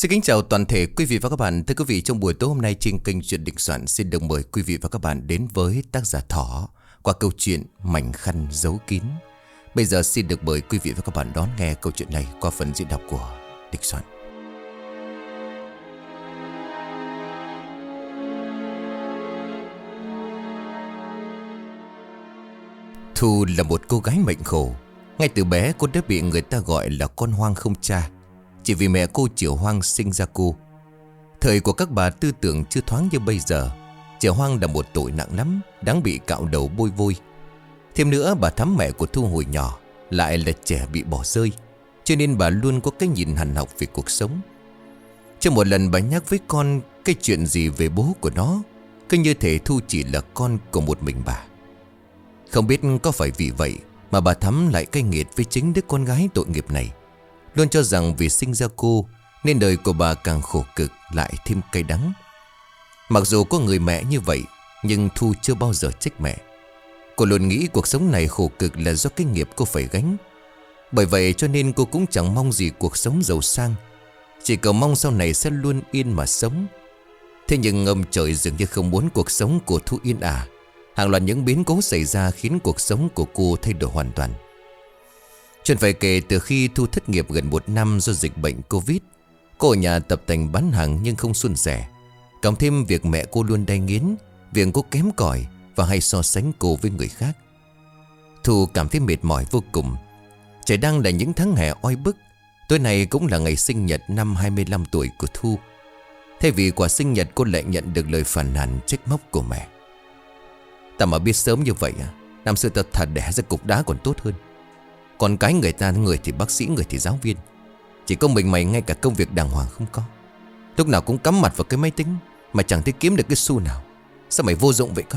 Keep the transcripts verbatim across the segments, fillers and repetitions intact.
Xin kính chào toàn thể quý vị và các bạn. Thưa quý vị, trong buổi tối hôm nay trên kênh Chuyện Định Soạn xin được mời quý vị và các bạn đến với tác giả Thỏ qua câu chuyện Mảnh Khăn Giấu Kín. Bây giờ xin được mời quý vị và các bạn đón nghe câu chuyện này qua phần diễn đọc của Định Soạn. Thu là một cô gái mệnh khổ. Ngay từ bé cô đã bị người ta gọi là con hoang không cha, chỉ vì mẹ cô chịu hoang sinh ra cô. Thời của các bà tư tưởng chưa thoáng như bây giờ, chịu hoang là một tội nặng lắm, đáng bị cạo đầu bôi vôi. Thêm nữa, bà Thắm mẹ của Thu hồi nhỏ lại là trẻ bị bỏ rơi, cho nên bà luôn có cái nhìn hằn học về cuộc sống. Chưa một lần bà nhắc với con cái chuyện gì về bố của nó, cứ như thể Thu chỉ là con của một mình bà. Không biết có phải vì vậy mà bà Thắm lại cay nghiệt với chính đứa con gái tội nghiệp này, luôn cho rằng vì sinh ra cô nên đời của bà càng khổ cực lại thêm cay đắng. Mặc dù có người mẹ như vậy, nhưng Thu chưa bao giờ trách mẹ. Cô luôn nghĩ cuộc sống này khổ cực là do cái nghiệp cô phải gánh. Bởi vậy cho nên cô cũng chẳng mong gì cuộc sống giàu sang, chỉ cầu mong sau này sẽ luôn yên mà sống. Thế nhưng ông trời dường như không muốn cuộc sống của Thu yên ả. Hàng loạt những biến cố xảy ra khiến cuộc sống của cô thay đổi hoàn toàn. Chuyện phải kể từ khi Thu thất nghiệp gần một năm do dịch bệnh Covid. Cô ở nhà tập tành bán hàng nhưng không suôn sẻ. Cộng thêm việc mẹ cô luôn đay nghiến, việc cô kém cỏi và hay so sánh cô với người khác. Thu cảm thấy mệt mỏi vô cùng. Trời đang là những tháng hè oi bức. Tối nay cũng là ngày sinh nhật năm hai mươi lăm tuổi của Thu. Thay vì quà sinh nhật, cô lại nhận được lời phàn nàn trách móc của mẹ. Ta mà biết sớm như vậy à, năm xưa ta thà đẻ ra cục đá còn tốt hơn. Còn cái người ta, người thì bác sĩ, người thì giáo viên, chỉ có mình mày ngay cả công việc đàng hoàng không có. Lúc nào cũng cắm mặt vào cái máy tính mà chẳng thấy kiếm được cái xu nào. Sao mày vô dụng vậy con?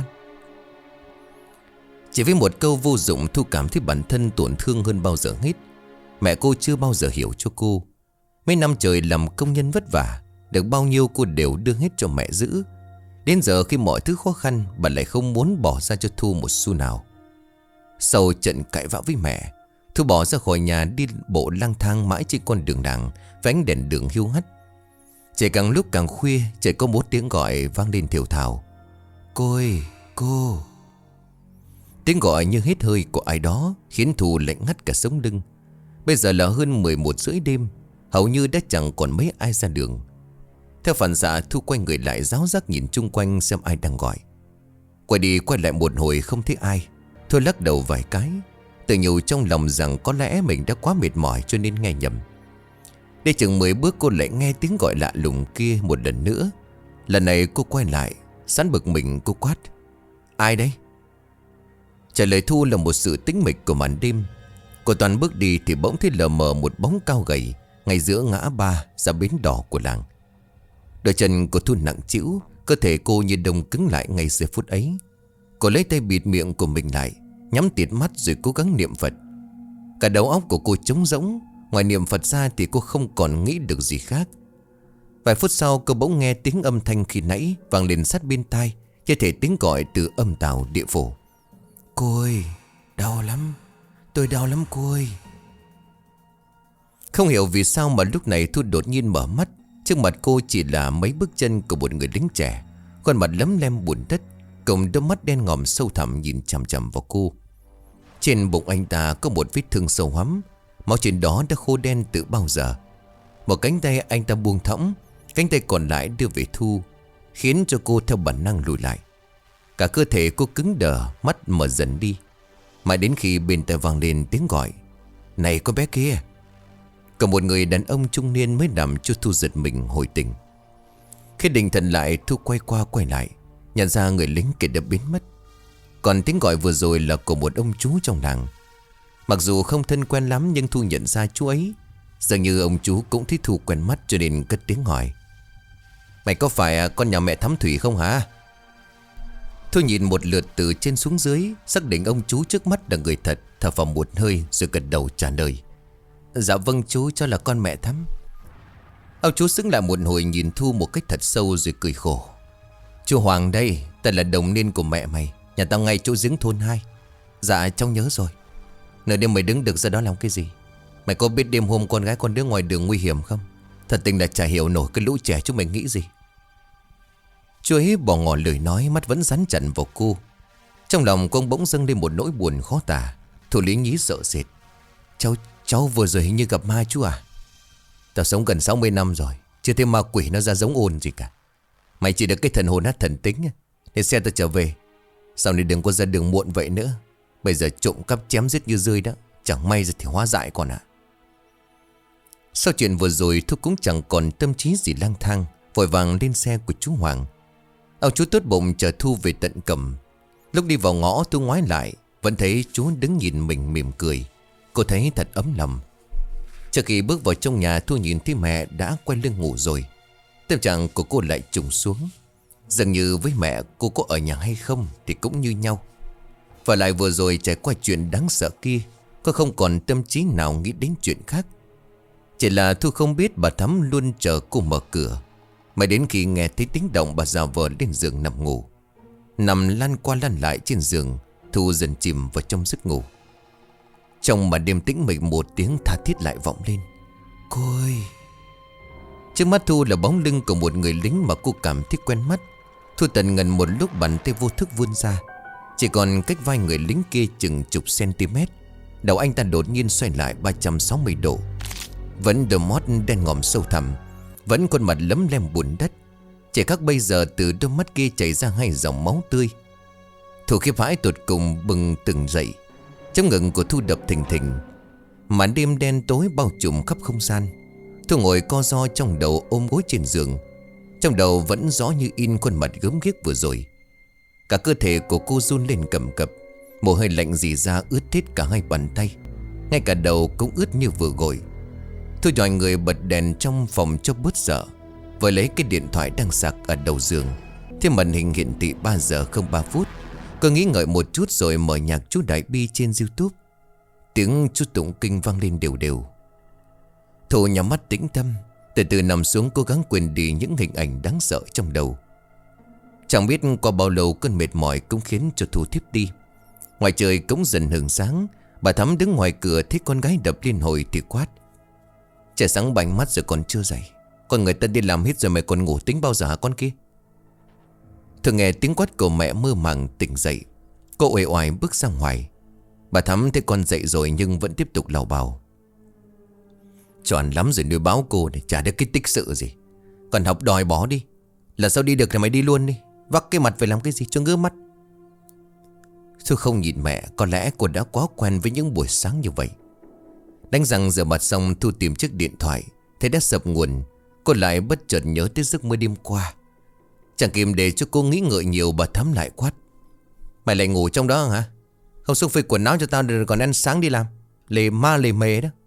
Chỉ với một câu vô dụng, Thu cảm thấy bản thân tổn thương hơn bao giờ hết. Mẹ cô chưa bao giờ hiểu cho cô. Mấy năm trời làm công nhân vất vả, được bao nhiêu cô đều đưa hết cho mẹ giữ. Đến giờ khi mọi thứ khó khăn, bà lại không muốn bỏ ra cho Thu một xu nào. Sau trận cãi vã với mẹ, Thu bỏ ra khỏi nhà đi bộ lang thang mãi trên con đường làng với ánh đèn đường hiu hắt. Trời càng lúc càng khuya, trời có một tiếng gọi vang lên thều thào. Cô ơi, cô. Tiếng gọi như hết hơi của ai đó khiến Thu lạnh ngắt cả sống lưng. Bây giờ là hơn mười một rưỡi đêm, hầu như đã chẳng còn mấy ai ra đường. Theo phản xạ, Thu quay người lại ráo rác nhìn chung quanh xem ai đang gọi. Quay đi quay lại một hồi không thấy ai, Thu lắc đầu vài cái, tự nhủ trong lòng rằng có lẽ mình đã quá mệt mỏi cho nên nghe nhầm. Đi chừng mười bước cô lại nghe tiếng gọi lạ lùng kia một lần nữa. Lần này cô quay lại, sẵn bực mình cô quát. Ai đấy? Trả lời Thu là một sự tĩnh mịch của màn đêm. Cô toàn bước đi thì bỗng thấy lờ mờ một bóng cao gầy ngay giữa ngã ba ra bến đỏ của làng. Đôi chân của Thu nặng trĩu, cơ thể cô như đông cứng lại ngay giây phút ấy. Cô lấy tay bịt miệng của mình lại, nhắm tịt mắt rồi cố gắng niệm Phật. Cả đầu óc của cô trống rỗng, ngoài niệm Phật ra thì cô không còn nghĩ được gì khác. Vài phút sau cô bỗng nghe tiếng âm thanh khi nãy vang lên sát bên tai, như thể tiếng gọi từ âm tào địa phủ. Cô ơi, đau lắm, tôi đau lắm cô ơi. Không hiểu vì sao mà lúc này Thu đột nhiên mở mắt. Trước mặt cô chỉ là mấy bước chân của một người lính trẻ, khuôn mặt lấm lem bùn đất, cùng đôi mắt đen ngòm sâu thẳm nhìn chằm chằm vào cô. Trên bụng anh ta có một vết thương sâu hoắm, máu trên đó đã khô đen từ bao giờ. Một cánh tay anh ta buông thõng, cánh tay còn lại đưa về Thu, khiến cho cô theo bản năng lùi lại. Cả cơ thể cô cứng đờ, mắt mở dần đi. Mãi đến khi bên tai vang lên tiếng gọi. Này con bé kia. Còn một người đàn ông trung niên mới nằm cho Thu giật mình hồi tỉnh. Khi định thần lại, Thu quay qua quay lại, nhận ra người lính kia đã biến mất. Còn tiếng gọi vừa rồi là của một ông chú trong làng. Mặc dù không thân quen lắm, nhưng Thu nhận ra chú ấy. Dường như ông chú cũng thấy Thu quen mắt cho nên cất tiếng hỏi. Mày có phải con nhà mẹ Thắm Thủy không hả? Thu nhìn một lượt từ trên xuống dưới, xác định ông chú trước mắt là người thật, thở phào một hơi rồi gật đầu trả lời. Dạ vâng chú, cho là con mẹ Thắm. Ông chú xứng lại một hồi nhìn Thu một cách thật sâu rồi cười khổ. Chú Hoàng đây, ta là đồng niên của mẹ mày, nhà tao ngay chỗ giếng thôn hai. Dạ cháu nhớ rồi. Nửa đêm mày đứng được ra đó làm cái gì? Mày có biết đêm hôm con gái con đứa ngoài đường nguy hiểm không? Thật tình là chả hiểu nổi cái lũ trẻ chúng mình nghĩ gì. Chú ấy bỏ ngỏ lời nói, mắt vẫn dán chặt vào cô. Trong lòng cô bỗng dâng lên một nỗi buồn khó tả. Thủ lý nhí sợ sệt. Cháu, cháu vừa rồi hình như gặp ma chú à? Tao sống gần sáu mươi năm rồi, chưa thấy ma quỷ nó ra giống ồn gì cả. Mày chỉ được cái thần hồn nát thần tính. Để xe tao trở về. Sau này đừng có ra đường muộn vậy nữa. Bây giờ trộm cắp chém giết như rơi đó. Chẳng may ra thì hóa dại còn ạ. Sau chuyện vừa rồi Thu cũng chẳng còn tâm trí gì lang thang, vội vàng lên xe của chú Hoàng. Ông chú tốt bụng chờ Thu về tận Cẩm. Lúc đi vào ngõ Thu ngoái lại, vẫn thấy chú đứng nhìn mình mỉm cười. Cô thấy thật ấm lòng. Trước khi bước vào trong nhà, Thu nhìn thấy mẹ đã quay lưng ngủ rồi. Tâm trạng của cô lại trùng xuống. Dường như với mẹ cô có ở nhà hay không thì cũng như nhau. Và lại vừa rồi trải qua chuyện đáng sợ kia, cô không còn tâm trí nào nghĩ đến chuyện khác. Chỉ là Thu không biết bà Thắm luôn chờ cô mở cửa. Mãi đến khi nghe thấy tiếng động, bà già vờ lên giường nằm ngủ. Nằm lăn qua lăn lại trên giường, Thu dần chìm vào trong giấc ngủ. Trong mà đêm tĩnh mịch, một tiếng tha thiết lại vọng lên. Cô ơi! Trước mắt Thu là bóng lưng của một người lính mà cô cảm thấy quen mắt. Thu tận ngần một lúc, bàn tay vô thức vươn ra. Chỉ còn cách vai người lính kia chừng chục cm. Đầu anh ta đột nhiên xoay lại ba trăm sáu mươi độ. Vẫn đôi mót đen ngòm sâu thẳm, vẫn khuôn mặt lấm lem bùn đất. Chỉ khác bây giờ từ đôi mắt kia chảy ra hai dòng máu tươi. Thu khiếp hãi tột cùng bừng từng dậy. Trong ngực của Thu đập thình thình. Màn đêm đen tối bao trùm khắp không gian. Thu ngồi co ro trong đầu, ôm gối trên giường. Trong đầu vẫn rõ như in khuôn mặt gớm ghiếc vừa rồi. Cả cơ thể của cô run lên cầm cập. Mồ hôi lạnh rỉ ra ướt hết cả hai bàn tay. Ngay cả đầu cũng ướt như vừa gội. Thu nhòi người bật đèn trong phòng cho bớt sợ, vừa lấy cái điện thoại đang sạc ở đầu giường. Thế màn hình hiển thị ba giờ không ba phút. Cô nghĩ ngợi một chút rồi mở nhạc chú Đại Bi trên YouTube. Tiếng chú tụng kinh vang lên đều đều. Thu nhắm mắt tĩnh tâm, từ từ nằm xuống, cố gắng quên đi những hình ảnh đáng sợ trong đầu. Chẳng biết qua bao lâu cơn mệt mỏi cũng khiến cho Thu thiếp đi. Ngoài trời cũng dần hừng sáng. Bà Thắm đứng ngoài cửa thấy con gái đập liên hồi thì quát: Trời sáng bảnh mắt rồi còn chưa dậy. Con người ta đi làm hết rồi mày còn ngủ tính bao giờ hả con kia? Thường nghe tiếng quát của mẹ mơ màng tỉnh dậy. Cô uể oải bước ra ngoài. Bà Thắm thấy con dậy rồi nhưng vẫn tiếp tục lào bào: Choàn lắm rồi nuôi báo cô để chả được cái tích sự gì. Còn học đòi bỏ đi. Là sao đi được thì mày đi luôn đi. Vắt cái mặt về làm cái gì cho ngứa mắt. Thu không nhìn mẹ. Có lẽ cô đã quá quen với những buổi sáng như vậy. Đánh răng rửa mặt xong, Thu tìm chiếc điện thoại. Thấy đã sập nguồn. Cô lại bất chợt nhớ tới giấc mơ đêm qua. Chẳng kịp để cho cô nghĩ ngợi nhiều, bà Thắm lại quát: Mày lại ngủ trong đó hả? Không xuống phơi quần áo cho tao rồi còn ăn sáng đi làm. Lề ma lề mề đó.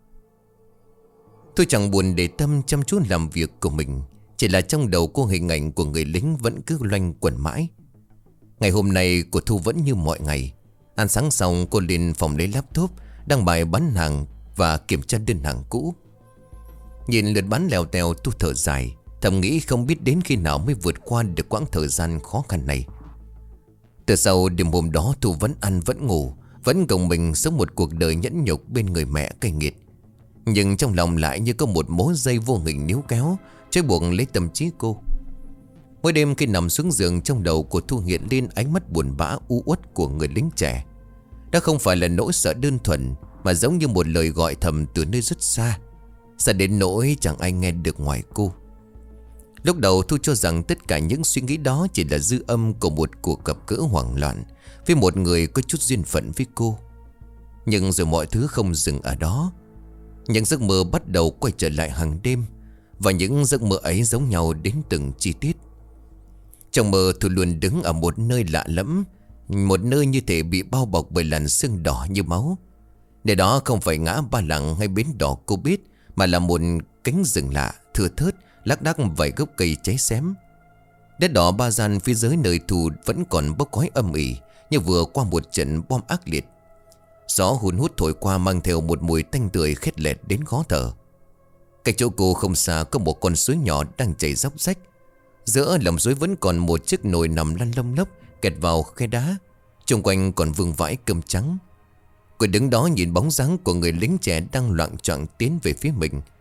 Tôi chẳng buồn để tâm chăm chút làm việc của mình. Chỉ là trong đầu cô hình ảnh của người lính vẫn cứ loanh quẩn mãi. Ngày hôm nay của Thu vẫn như mọi ngày. Ăn sáng xong cô lên phòng lấy laptop, đăng bài bán hàng và kiểm tra đơn hàng cũ. Nhìn lượt bán lèo tèo, Thu thở dài, thầm nghĩ không biết đến khi nào mới vượt qua được quãng thời gian khó khăn này. Từ sau đêm hôm đó, Thu vẫn ăn vẫn ngủ, vẫn gồng mình sống một cuộc đời nhẫn nhục bên người mẹ cay nghiệt. Nhưng trong lòng lại như có một mối dây vô hình níu kéo, trói buộc lấy tâm trí cô. Mỗi đêm khi nằm xuống giường, trong đầu của Thu hiện lên ánh mắt buồn bã u uất của người lính trẻ. Đó không phải là nỗi sợ đơn thuần, mà giống như một lời gọi thầm từ nơi rất xa, xa đến nỗi chẳng ai nghe được ngoài cô. Lúc đầu Thu cho rằng tất cả những suy nghĩ đó chỉ là dư âm của một cuộc gặp gỡ hoảng loạn với một người có chút duyên phận với cô. Nhưng rồi mọi thứ không dừng ở đó. Những giấc mơ bắt đầu quay trở lại hàng đêm, và những giấc mơ ấy giống nhau đến từng chi tiết. Trong mơ, Thu luôn đứng ở một nơi lạ lẫm, một nơi như thể bị bao bọc bởi làn sương đỏ như máu. Nơi đó không phải ngã Ba Lặng hay bến đỏ cô biết, mà là một cánh rừng lạ, thưa thớt, lác đác vài gốc cây cháy xém. Đất đỏ Ba Gian phía dưới nơi Thu vẫn còn bốc khói âm ỉ, như vừa qua một trận bom ác liệt. Gió hun hút thổi qua mang theo một mùi tanh tưởi khét lẹt đến khó thở. Cách chỗ cô không xa có một con suối nhỏ đang chảy róc rách. Giữa lòng suối vẫn còn một chiếc nồi nằm lăn lông lốc kẹt vào khe đá. Xung quanh còn vương vãi cơm trắng. Cô đứng đó nhìn bóng dáng của người lính trẻ đang loạng choạng tiến về phía mình.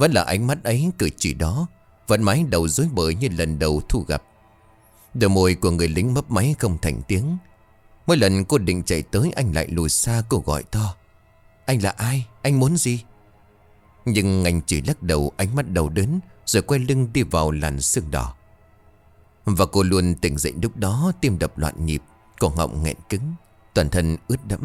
Vẫn là ánh mắt ấy, cử chỉ đó, vẫn mái đầu rối bời như lần đầu Thu gặp. Đôi môi của người lính mấp máy không thành tiếng. Mỗi lần cô định chạy tới, anh lại lùi xa. Cô gọi to: "Anh là ai? Anh muốn gì?" Nhưng anh chỉ lắc đầu, ánh mắt đau đớn, rồi quay lưng đi vào làn sương đỏ. Và cô luôn tỉnh dậy lúc đó, tim đập loạn nhịp, cổ họng nghẹn cứng, toàn thân ướt đẫm.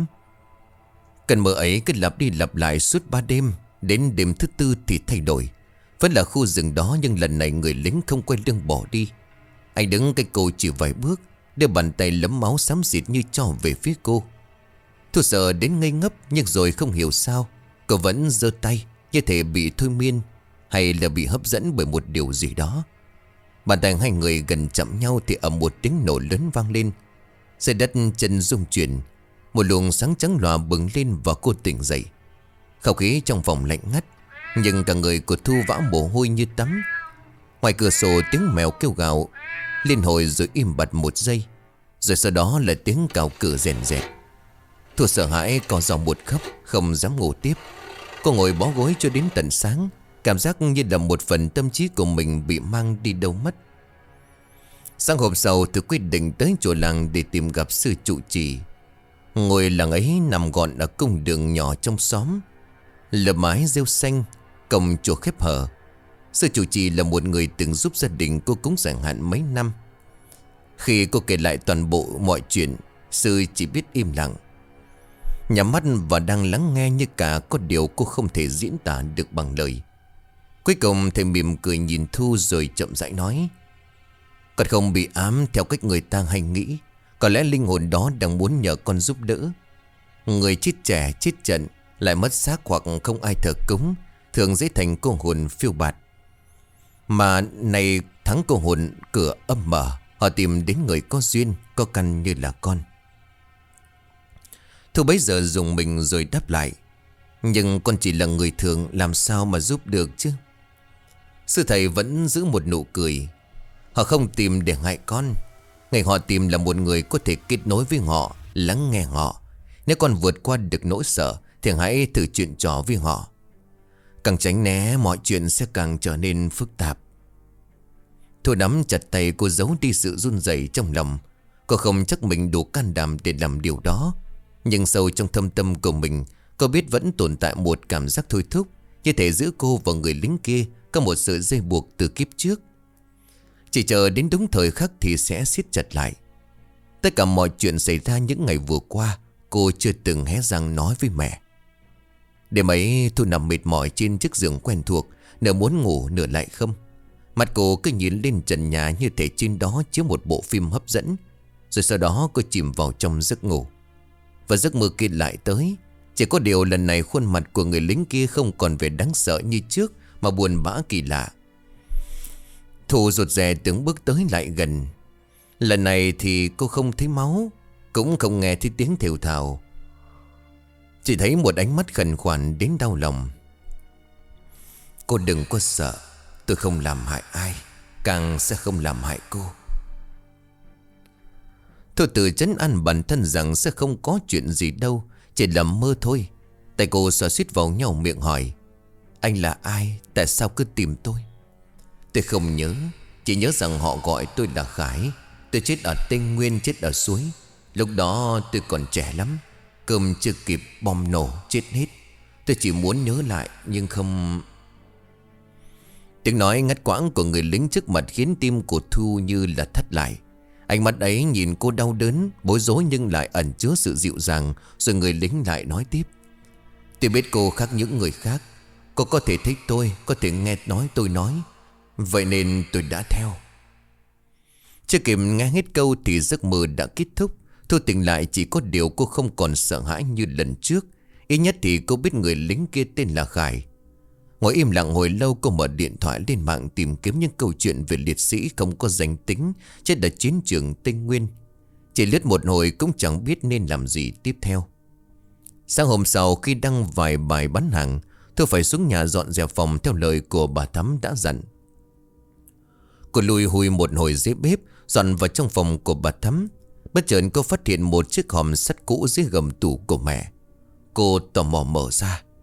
Cơn mơ ấy cứ lặp đi lặp lại suốt ba đêm. Đến đêm thứ tư thì thay đổi. Vẫn là khu rừng đó, nhưng lần này người lính không quay lưng bỏ đi. Anh đứng cách cô chỉ vài bước, đưa bàn tay lấm máu xám xịt như cho về phía cô. Thu sợ đến ngây ngấp, nhưng rồi không hiểu sao cô vẫn giơ tay, như thể bị thôi miên, hay là bị hấp dẫn bởi một điều gì đó. Bàn tay hai người gần chạm nhau thì ầm một tiếng nổ lớn vang lên. Dưới đất chân rung chuyển, một luồng sáng trắng lòa bừng lên và cô tỉnh dậy. Không khí trong phòng lạnh ngắt, nhưng cả người của Thu vã mồ hôi như tắm. Ngoài cửa sổ tiếng mèo kêu gào liên hồi rồi im bặt một giây, rồi sau đó là tiếng cào cửa rèn rẹt. Thu sợ hãi co giò một khóc, không dám ngủ tiếp. Cô ngồi bó gối cho đến tận sáng, cảm giác như là một phần tâm trí của mình bị mang đi đâu mất. Sáng hôm sau, Thu quyết định tới chùa làng để tìm gặp sư trụ trì. Ngôi làng ấy nằm gọn ở cung đường nhỏ trong xóm, lợp mái rêu xanh, cổng chùa khép hờ. Sư trụ trì là một người từng giúp gia đình cô cúng giải hạn mấy năm. Khi cô kể lại toàn bộ mọi chuyện, sư chỉ biết im lặng, nhắm mắt và đang lắng nghe, như cả có điều cô không thể diễn tả được bằng lời. Cuối cùng thầy mỉm cười nhìn Thu rồi chậm rãi nói: "Con không bị ám theo cách người ta hay nghĩ. Có lẽ linh hồn đó đang muốn nhờ con giúp đỡ. Người chết trẻ chết trận, lại mất xác hoặc không ai thờ cúng, thường dễ thành cô hồn phiêu bạt. Mà này thắng cô hồn cửa âm mở, họ tìm đến người có duyên, có căn như là con." Thu bấy giờ dùng mình rồi đáp lại: "Nhưng con chỉ là người thường, làm sao mà giúp được chứ?" Sư thầy vẫn giữ một nụ cười: "Họ không tìm để hại con. Ngày họ tìm là một người có thể kết nối với họ, lắng nghe họ. Nếu con vượt qua được nỗi sợ thì hãy thử chuyện trò với họ. Càng tránh né, mọi chuyện sẽ càng trở nên phức tạp." Thu nắm chặt tay, cô giấu đi sự run rẩy trong lòng. Cô không chắc mình đủ can đảm để làm điều đó, nhưng sâu trong thâm tâm của mình, cô biết vẫn tồn tại một cảm giác thôi thúc, như thể giữa cô và người lính kia có một sự dây buộc từ kiếp trước. Chỉ chờ đến đúng thời khắc thì sẽ siết chặt lại. Tất cả mọi chuyện xảy ra những ngày vừa qua, cô chưa từng hé răng nói với mẹ. Đêm ấy Thu nằm mệt mỏi trên chiếc giường quen thuộc, nửa muốn ngủ nửa lại không. Mặt cô cứ nhìn lên trần nhà, như thể trên đó chiếu một bộ phim hấp dẫn. Rồi sau đó cô chìm vào trong giấc ngủ. Và giấc mơ kia lại tới. Chỉ có điều lần này khuôn mặt của người lính kia không còn vẻ đáng sợ như trước, mà buồn bã kỳ lạ. Thu rụt rè từng bước tới lại gần. Lần này thì cô không thấy máu, cũng không nghe thấy tiếng thều thào, chỉ thấy một ánh mắt khẩn khoản đến đau lòng. "Cô đừng có sợ, tôi không làm hại ai, càng sẽ không làm hại cô." Thôi tự trấn an bản thân rằng sẽ không có chuyện gì đâu, chỉ là mơ thôi. Tay cô xoa xít vào nhau, miệng hỏi: "Anh là ai? Tại sao cứ tìm tôi?" "Tôi không nhớ, chỉ nhớ rằng họ gọi tôi là Khải. Tôi chết ở Tây Nguyên, chết ở suối. Lúc đó tôi còn trẻ lắm, cơm chưa kịp bom nổ chết hết. Tôi chỉ muốn nhớ lại nhưng không..." Tiếng nói ngắt quãng của người lính trước mặt khiến tim của Thu như là thắt lại. Ánh mắt ấy nhìn cô đau đớn, bối rối nhưng lại ẩn chứa sự dịu dàng. Rồi người lính lại nói tiếp: "Tôi biết cô khác những người khác. Cô có thể thích tôi, có thể nghe nói tôi nói, vậy nên tôi đã theo." Chưa kịp nghe hết câu thì giấc mơ đã kết thúc. Thu tỉnh lại, chỉ có điều cô không còn sợ hãi như lần trước. Ít nhất thì cô biết người lính kia tên là Khải. Ngồi im lặng hồi lâu, cô mở điện thoại lên mạng tìm kiếm những câu chuyện về liệt sĩ không có danh tính chết ở chiến trường Tây Nguyên. Chỉ lướt một hồi cũng chẳng biết nên làm gì tiếp theo. Sáng hôm sau, khi đăng vài bài bán hàng, Thu phải xuống nhà dọn dẹp phòng theo lời của bà Thắm đã dặn. Cô lùi hùi một hồi dưới bếp, dọn vào trong phòng của bà Thắm. Bất chợt cô phát hiện một chiếc hòm sắt cũ dưới gầm tủ của mẹ. Cô tò mò mở ra.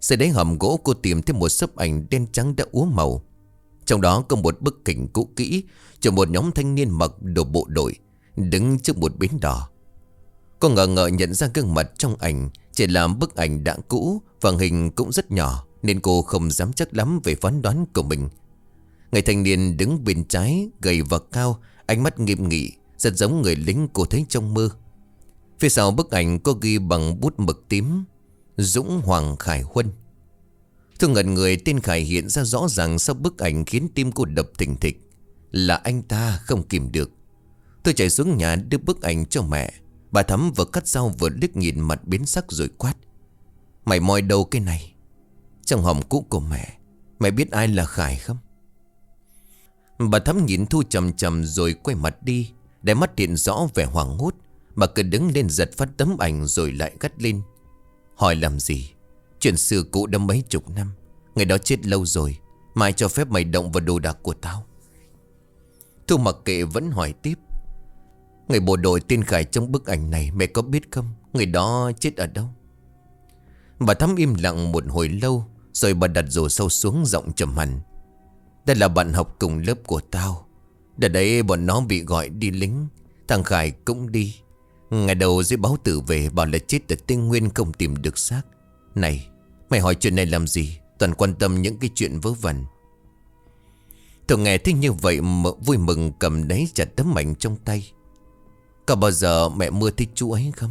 Dưới đáy hầm gỗ cô tìm thấy một xấp ảnh đen trắng đã úa màu. Trong đó có một bức cảnh cũ kỹ cho một nhóm thanh niên mặc đồ bộ đội đứng trước một bến đò. Cô ngờ ngợ nhận ra gương mặt trong ảnh chỉ là bức ảnh đã cũ và hình cũng rất nhỏ, nên cô không dám chắc lắm về phán đoán của mình. Người thanh niên đứng bên trái, gầy và cao, ánh mắt nghiêm nghị, rất giống người lính cô thấy trong mơ. Phía sau bức ảnh có ghi bằng bút mực tím: Dũng Hoàng Khải Huân. Thu ngẩn người, tên Khải hiện ra rõ ràng sau bức ảnh khiến tim cô đập thình thịch. Là anh ta, không kìm được. Tôi chạy xuống nhà đưa bức ảnh cho mẹ. Bà Thắm vừa cắt rau vừa liếc nhìn mặt biến sắc rồi quát: Mày moi đâu cái này? Trong hòm cũ của mẹ. Mày biết ai là Khải không? Bà Thắm nhìn Thu chầm chầm rồi quay mặt đi. Để mắt hiện rõ vẻ hoảng hốt. Bà cứ đứng lên giật phát tấm ảnh rồi lại gắt lên: Hỏi làm gì? Chuyện xưa cũ đã mấy chục năm. Người đó chết lâu rồi. Mai cho phép mày động vào đồ đạc của tao. Thu mặc kệ vẫn hỏi tiếp: Người bộ đội tên Khải trong bức ảnh này mẹ có biết không? Người đó chết ở đâu? Bà Thắm im lặng một hồi lâu, rồi bà đặt rổ sâu xuống, giọng trầm hẳn: Đây là bạn học cùng lớp của tao. Đợt đấy bọn nó bị gọi đi lính. Thằng Khải cũng đi. Ngày đầu dưới báo tử về bảo là chết ở Tây Nguyên, không tìm được xác. Này, mày hỏi chuyện này làm gì? Toàn quan tâm những cái chuyện vớ vẩn. Tôi nghe thấy như vậy mà vui mừng cầm lấy chặt tấm ảnh trong tay. Có bao giờ mẹ mưa thích chú ấy không?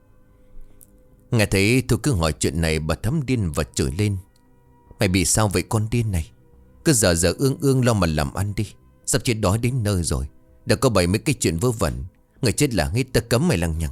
Nghe thấy tôi cứ hỏi chuyện này, bà Thắm điên và chửi lên: Mày bị sao vậy con điên này? Cứ giờ giờ ương ương lo mà làm ăn đi. Sắp chết đói đến nơi rồi. Đừng có bày mấy cái chuyện vớ vẩn. Người chết là hết, ta cấm mày lằng nhằng.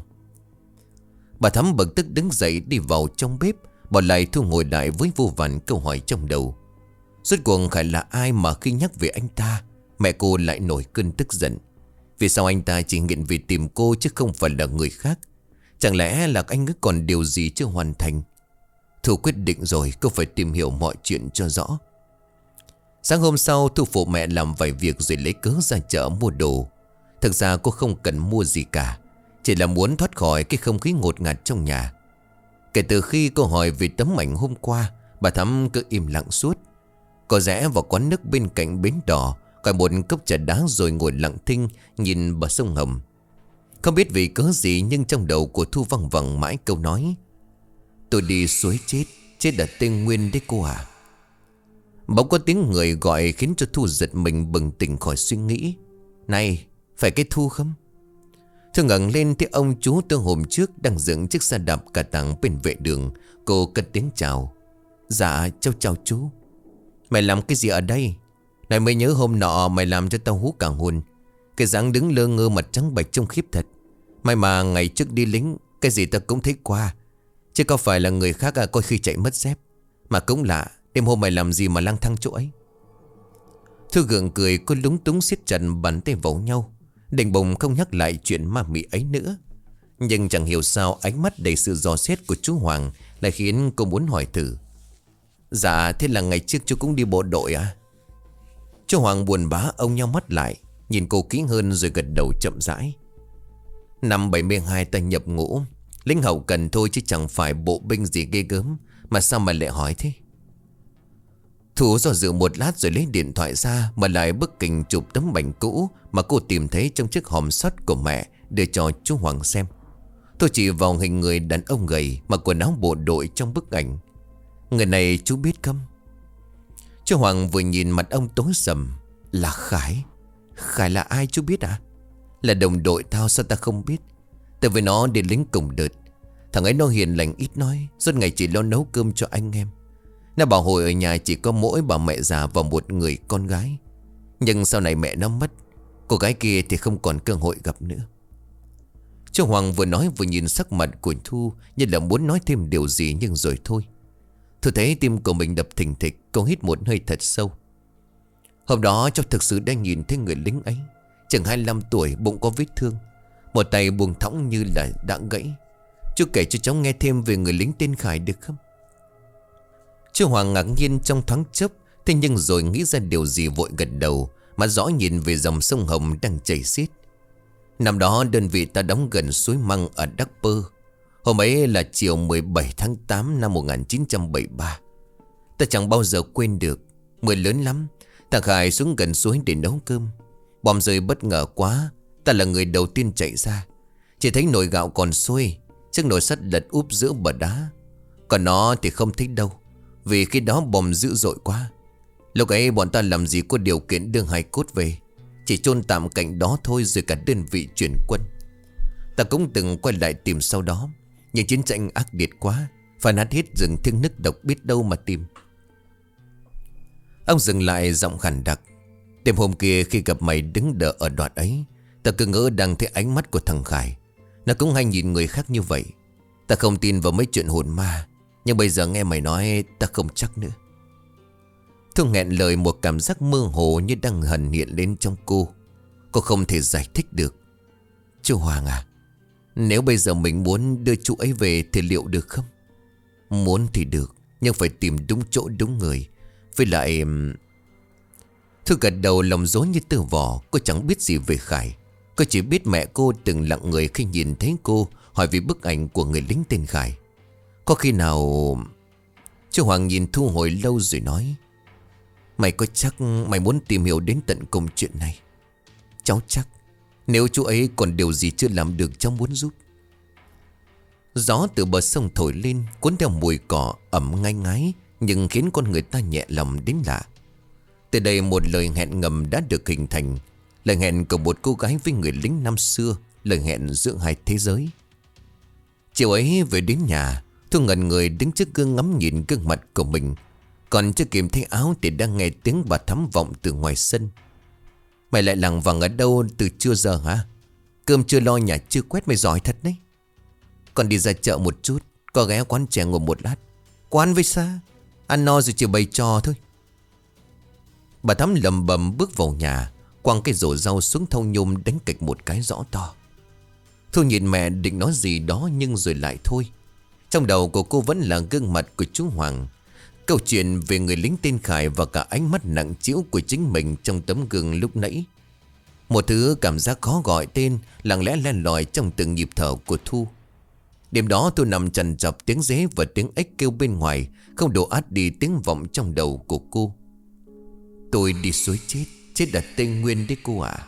Bà Thắm bực tức đứng dậy đi vào trong bếp, bỏ lại Thu ngồi lại với vô vàn câu hỏi trong đầu. Rốt cuộc Khải là ai mà khi nhắc về anh ta, mẹ cô lại nổi cơn tức giận? Vì sao anh ta chỉ nghiện vì tìm cô chứ không phải là người khác? Chẳng lẽ là anh ấy còn điều gì chưa hoàn thành? Thu quyết định rồi, cô phải tìm hiểu mọi chuyện cho rõ. Sáng hôm sau, Thu phụ mẹ làm vài việc rồi lấy cớ ra chợ mua đồ. Thực ra cô không cần mua gì cả, chỉ là muốn thoát khỏi cái không khí ngột ngạt trong nhà. Kể từ khi cô hỏi về tấm ảnh hôm qua, bà Thắm cứ im lặng suốt. Cô rẽ vào quán nước bên cạnh bến đò, gọi một cốc trà đá rồi ngồi lặng thinh nhìn bờ sông Hồng. Không biết vì cớ gì nhưng trong đầu của Thu văng vẳng mãi câu nói: Tôi đi suối chết, chết ở Tây Nguyên đấy cô à. Bỗng có tiếng người gọi khiến cho Thu giật mình bừng tỉnh khỏi suy nghĩ. Này, phải cái Thu không? Thu ngẩng lên thấy ông chú từ hôm trước đang dựng chiếc xe đạp cà tàng bên vệ đường. Cô cất tiếng chào: Dạ cháu chào chú. Mày làm cái gì ở đây? Này mới nhớ hôm nọ mày làm cho tao hú cả hồn. Cái dáng đứng lơ ngơ mặt trắng bạch trông khiếp thật. May mà ngày trước đi lính cái gì tao cũng thấy qua, chứ có phải là người khác à, coi khi chạy mất dép. Mà cũng lạ, đêm hôm mày làm gì mà lang thang chỗ ấy? Thư gượng cười, cô lúng túng siết chặt bàn tay vào nhau, định bụng không nhắc lại chuyện ma mị ấy nữa. Nhưng chẳng hiểu sao ánh mắt đầy sự dò xét của chú Hoàng lại khiến cô muốn hỏi thử: Dạ thế là ngày trước chú cũng đi bộ đội à? Chú Hoàng buồn bã ông nhau mắt lại, nhìn cô kỹ hơn rồi gật đầu chậm rãi: Năm bảy mươi hai ta nhập ngũ, lính hậu cần thôi chứ chẳng phải bộ binh gì ghê gớm. Mà sao mà lại hỏi thế? Thu do dự một lát rồi lấy điện thoại ra, mà lại bức hình chụp tấm ảnh cũ mà cô tìm thấy trong chiếc hòm sắt của mẹ, đưa cho chú Hoàng xem. Tôi chỉ vào hình người đàn ông gầy mặc quần áo bộ đội trong bức ảnh. Người này chú biết không? Chú Hoàng vừa nhìn mặt ông tối sầm: Là Khải. Khải là ai chú biết à? Là đồng đội tao, sao ta không biết? Tại vì nó đi lính cùng đợt. Thằng ấy nó hiền lành ít nói, suốt ngày chỉ lo nấu cơm cho anh em. Nó bảo hồi ở nhà chỉ có mỗi bà mẹ già và một người con gái. Nhưng sau này mẹ nó mất, cô gái kia thì không còn cơ hội gặp nữa. Chú Hoàng vừa nói vừa nhìn sắc mặt của Thu, như là muốn nói thêm điều gì nhưng rồi thôi. Thu thấy tim của mình đập thình thịch, cô hít một hơi thật sâu. Hôm đó cháu thực sự đã nhìn thấy người lính ấy, chừng hai mươi lăm tuổi, bụng có vết thương, một tay buông thõng như là đã gãy. Chú kể cho cháu nghe thêm về người lính tên Khải được không? Chú Hoàng ngạc nhiên trong thoáng chốc, thế nhưng rồi nghĩ ra điều gì vội gật đầu, mà rõ nhìn về dòng sông Hồng đang chảy xiết. Năm đó đơn vị ta đóng gần suối Măng ở Đắc Pơ. Hôm ấy là chiều mười bảy tháng tám năm một nghìn chín trăm bảy mươi ba. Ta chẳng bao giờ quên được. Mưa lớn lắm. Thằng Khải xuống gần suối để nấu cơm. Bom rơi bất ngờ quá. Ta là người đầu tiên chạy ra. Chỉ thấy nồi gạo còn sôi, chiếc nồi sắt lật úp giữa bờ đá. Còn nó thì không thấy đâu, vì khi đó bom dữ dội quá. Lúc ấy bọn ta làm gì có điều kiện đưa hài cốt về, chỉ chôn tạm cạnh đó thôi, rồi cả đơn vị chuyển quân. Ta cũng từng quay lại tìm sau đó, nhưng chiến tranh ác liệt quá, phải nát hết rừng thiêng nức độc biết đâu mà tìm. Ông dừng lại giọng khàn đặc. Đêm hôm kia khi gặp mày đứng đợi ở đoạn ấy, ta cứ ngỡ đang thấy ánh mắt của thằng Khải. Nó cũng hay nhìn người khác như vậy. Ta không tin vào mấy chuyện hồn ma, nhưng bây giờ nghe mày nói ta không chắc nữa. Thu nghẹn lời, một cảm giác mơ hồ như đang hằn hiện lên trong cô. Cô không thể giải thích được. Chú Hoàng à, nếu bây giờ mình muốn đưa chú ấy về thì liệu được không? Muốn thì được, nhưng phải tìm đúng chỗ đúng người. Với lại... Thu gật đầu, lòng rối như tơ vò. Cô chẳng biết gì về Khải. Cô chỉ biết mẹ cô từng lặng người khi nhìn thấy cô, hỏi về bức ảnh của người lính tên Khải. Có khi nào... Chú Hoàng nhìn Thu hồi lâu rồi nói: Mày có chắc mày muốn tìm hiểu đến tận cùng chuyện này? Cháu chắc. Nếu chú ấy còn điều gì chưa làm được, cháu muốn giúp. Gió từ bờ sông thổi lên, cuốn theo mùi cỏ ẩm ngai ngái, nhưng khiến con người ta nhẹ lòng đến lạ. Từ đây một lời hẹn ngầm đã được hình thành. Lời hẹn của một cô gái với người lính năm xưa, lời hẹn giữa hai thế giới. Chiều ấy về đến nhà, Thu ngẩn người đứng trước gương ngắm nhìn gương mặt của mình. Còn chưa kịp thay áo thì đang nghe tiếng bà Thắm vọng từ ngoài sân: Mày lại lằng vằng ở đâu từ trưa giờ hả? Cơm chưa lo, nhà chưa quét, mày giỏi thật đấy. Con đi ra chợ một chút, có ghé quán chè ngồi một lát. Quán với xa, ăn no rồi chỉ bày trò thôi. Bà Thắm lầm bầm bước vào nhà, quăng cái rổ rau xuống thau nhôm, đánh cạch một cái rõ to. Thu nhìn mẹ định nói gì đó nhưng rồi lại thôi. Trong đầu của cô vẫn là gương mặt của chú Hoàng, câu chuyện về người lính tên Khải và cả ánh mắt nặng trĩu của chính mình trong tấm gương lúc nãy. Một thứ cảm giác khó gọi tên lặng lẽ len lỏi trong từng nhịp thở của Thu. Đêm đó Thu nằm trằn trọc, tiếng dế và tiếng ếch kêu bên ngoài không đổ át đi tiếng vọng trong đầu của cô. Tôi đi suối chết, chết ở Tây Nguyên đấy cô ạ.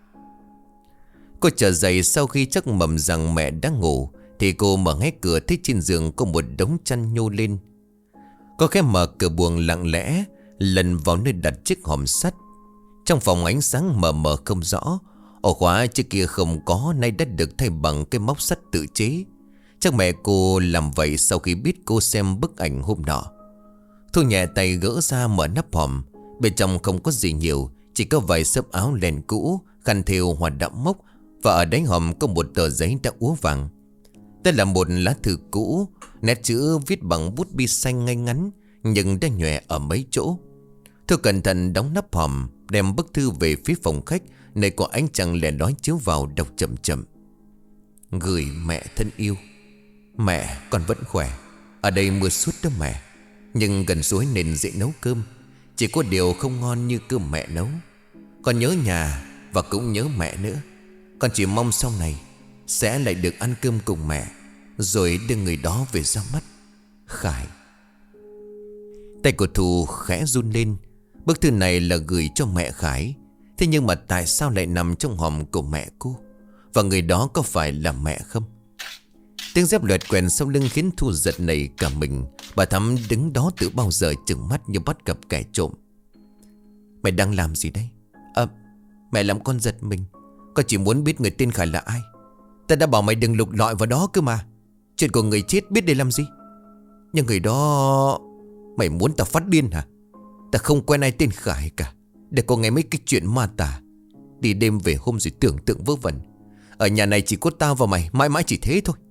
Cô trở dậy sau khi chắc mầm rằng mẹ đã ngủ, thì cô mở hé cửa thấy trên giường có một đống chăn nhô lên. Cô khẽ mở cửa buồng lặng lẽ, lần vào nơi đặt chiếc hòm sắt. Trong phòng ánh sáng mờ mờ không rõ. Ổ khóa trước kia không có, nay đã được thay bằng cái móc sắt tự chế. Chắc mẹ cô làm vậy sau khi biết cô xem bức ảnh hôm nọ. Thu nhẹ tay gỡ ra mở nắp hòm. Bên trong không có gì nhiều, chỉ có vài xấp áo len cũ, khăn thêu hoặc đạm mốc. Và ở đáy hòm có một tờ giấy đã úa vàng. Đây là một lá thư cũ, nét chữ viết bằng bút bi xanh ngay ngắn, nhưng đã nhòe ở mấy chỗ. Thu cẩn thận đóng nắp hòm, đem bức thư về phía phòng khách, nơi có ánh trăng lẻ lói chiếu vào, đọc chậm chậm: Gửi mẹ thân yêu. Mẹ, con vẫn khỏe. Ở đây mưa suốt đó mẹ, nhưng gần suối nên dễ nấu cơm. Chỉ có điều không ngon như cơm mẹ nấu. Con nhớ nhà và cũng nhớ mẹ nữa. Con chỉ mong sau này sẽ lại được ăn cơm cùng mẹ, rồi đưa người đó về ra mắt. Khải. Tay của Thu khẽ run lên. Bức thư này là gửi cho mẹ Khải. Thế nhưng mà tại sao lại nằm trong hòm của mẹ cô? Và người đó có phải là mẹ không? Tiếng dép loẹt quèn sau lưng khiến Thu giật nảy cả mình. Bà Thắm đứng đó từ bao giờ trừng mắt như bắt gặp kẻ trộm. Mày đang làm gì đây? À, mẹ làm con giật mình. Con chỉ muốn biết người tên Khải là ai. Ta đã bảo mày đừng lục lọi vào đó cơ mà. Chuyện của người chết biết để làm gì? Nhưng người đó... Mày muốn tao phát điên hả? Ta không quen ai tên Khải cả. Để có nghe mấy cái chuyện ma tà. Đi đêm về hôm rồi tưởng tượng vớ vẩn. Ở nhà này chỉ có tao và mày, mãi mãi chỉ thế thôi.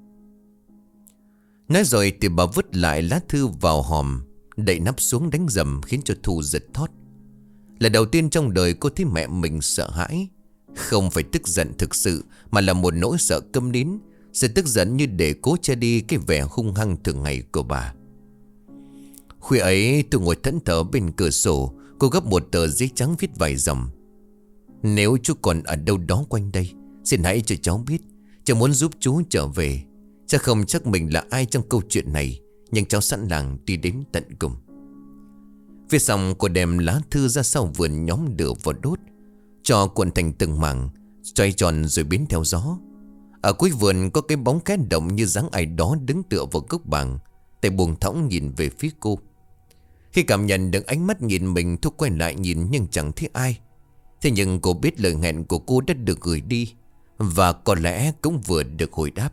Nói rồi thì bà vứt lại lá thư vào hòm, đậy nắp xuống đánh rầm, khiến cho Thu giật thót. Là đầu tiên trong đời cô thấy mẹ mình sợ hãi. Không phải tức giận thực sự, mà là một nỗi sợ câm nín. Sự tức giận như để cố che đi cái vẻ hung hăng thường ngày của bà. Khuya ấy tôi ngồi thẫn thờ bên cửa sổ. Cô gấp một tờ giấy trắng viết vài dòng: Nếu chú còn ở đâu đó quanh đây, xin hãy cho cháu biết. Cháu muốn giúp chú trở về. Cháu không chắc mình là ai trong câu chuyện này, nhưng cháu sẵn lòng đi đến tận cùng. Phía xong cô đem lá thư ra sau vườn nhóm lửa vào đốt, cho cuộn thành từng mảng, xoay tròn rồi biến theo gió. Ở cuối vườn có cái bóng khẽ động như dáng ai đó đứng tựa vào gốc bàng, tay buông thõng nhìn về phía cô. Khi cảm nhận được ánh mắt nhìn mình, Thu quay lại nhìn nhưng chẳng thấy ai. Thế nhưng cô biết lời hẹn của cô đã được gửi đi, và có lẽ cũng vừa được hồi đáp.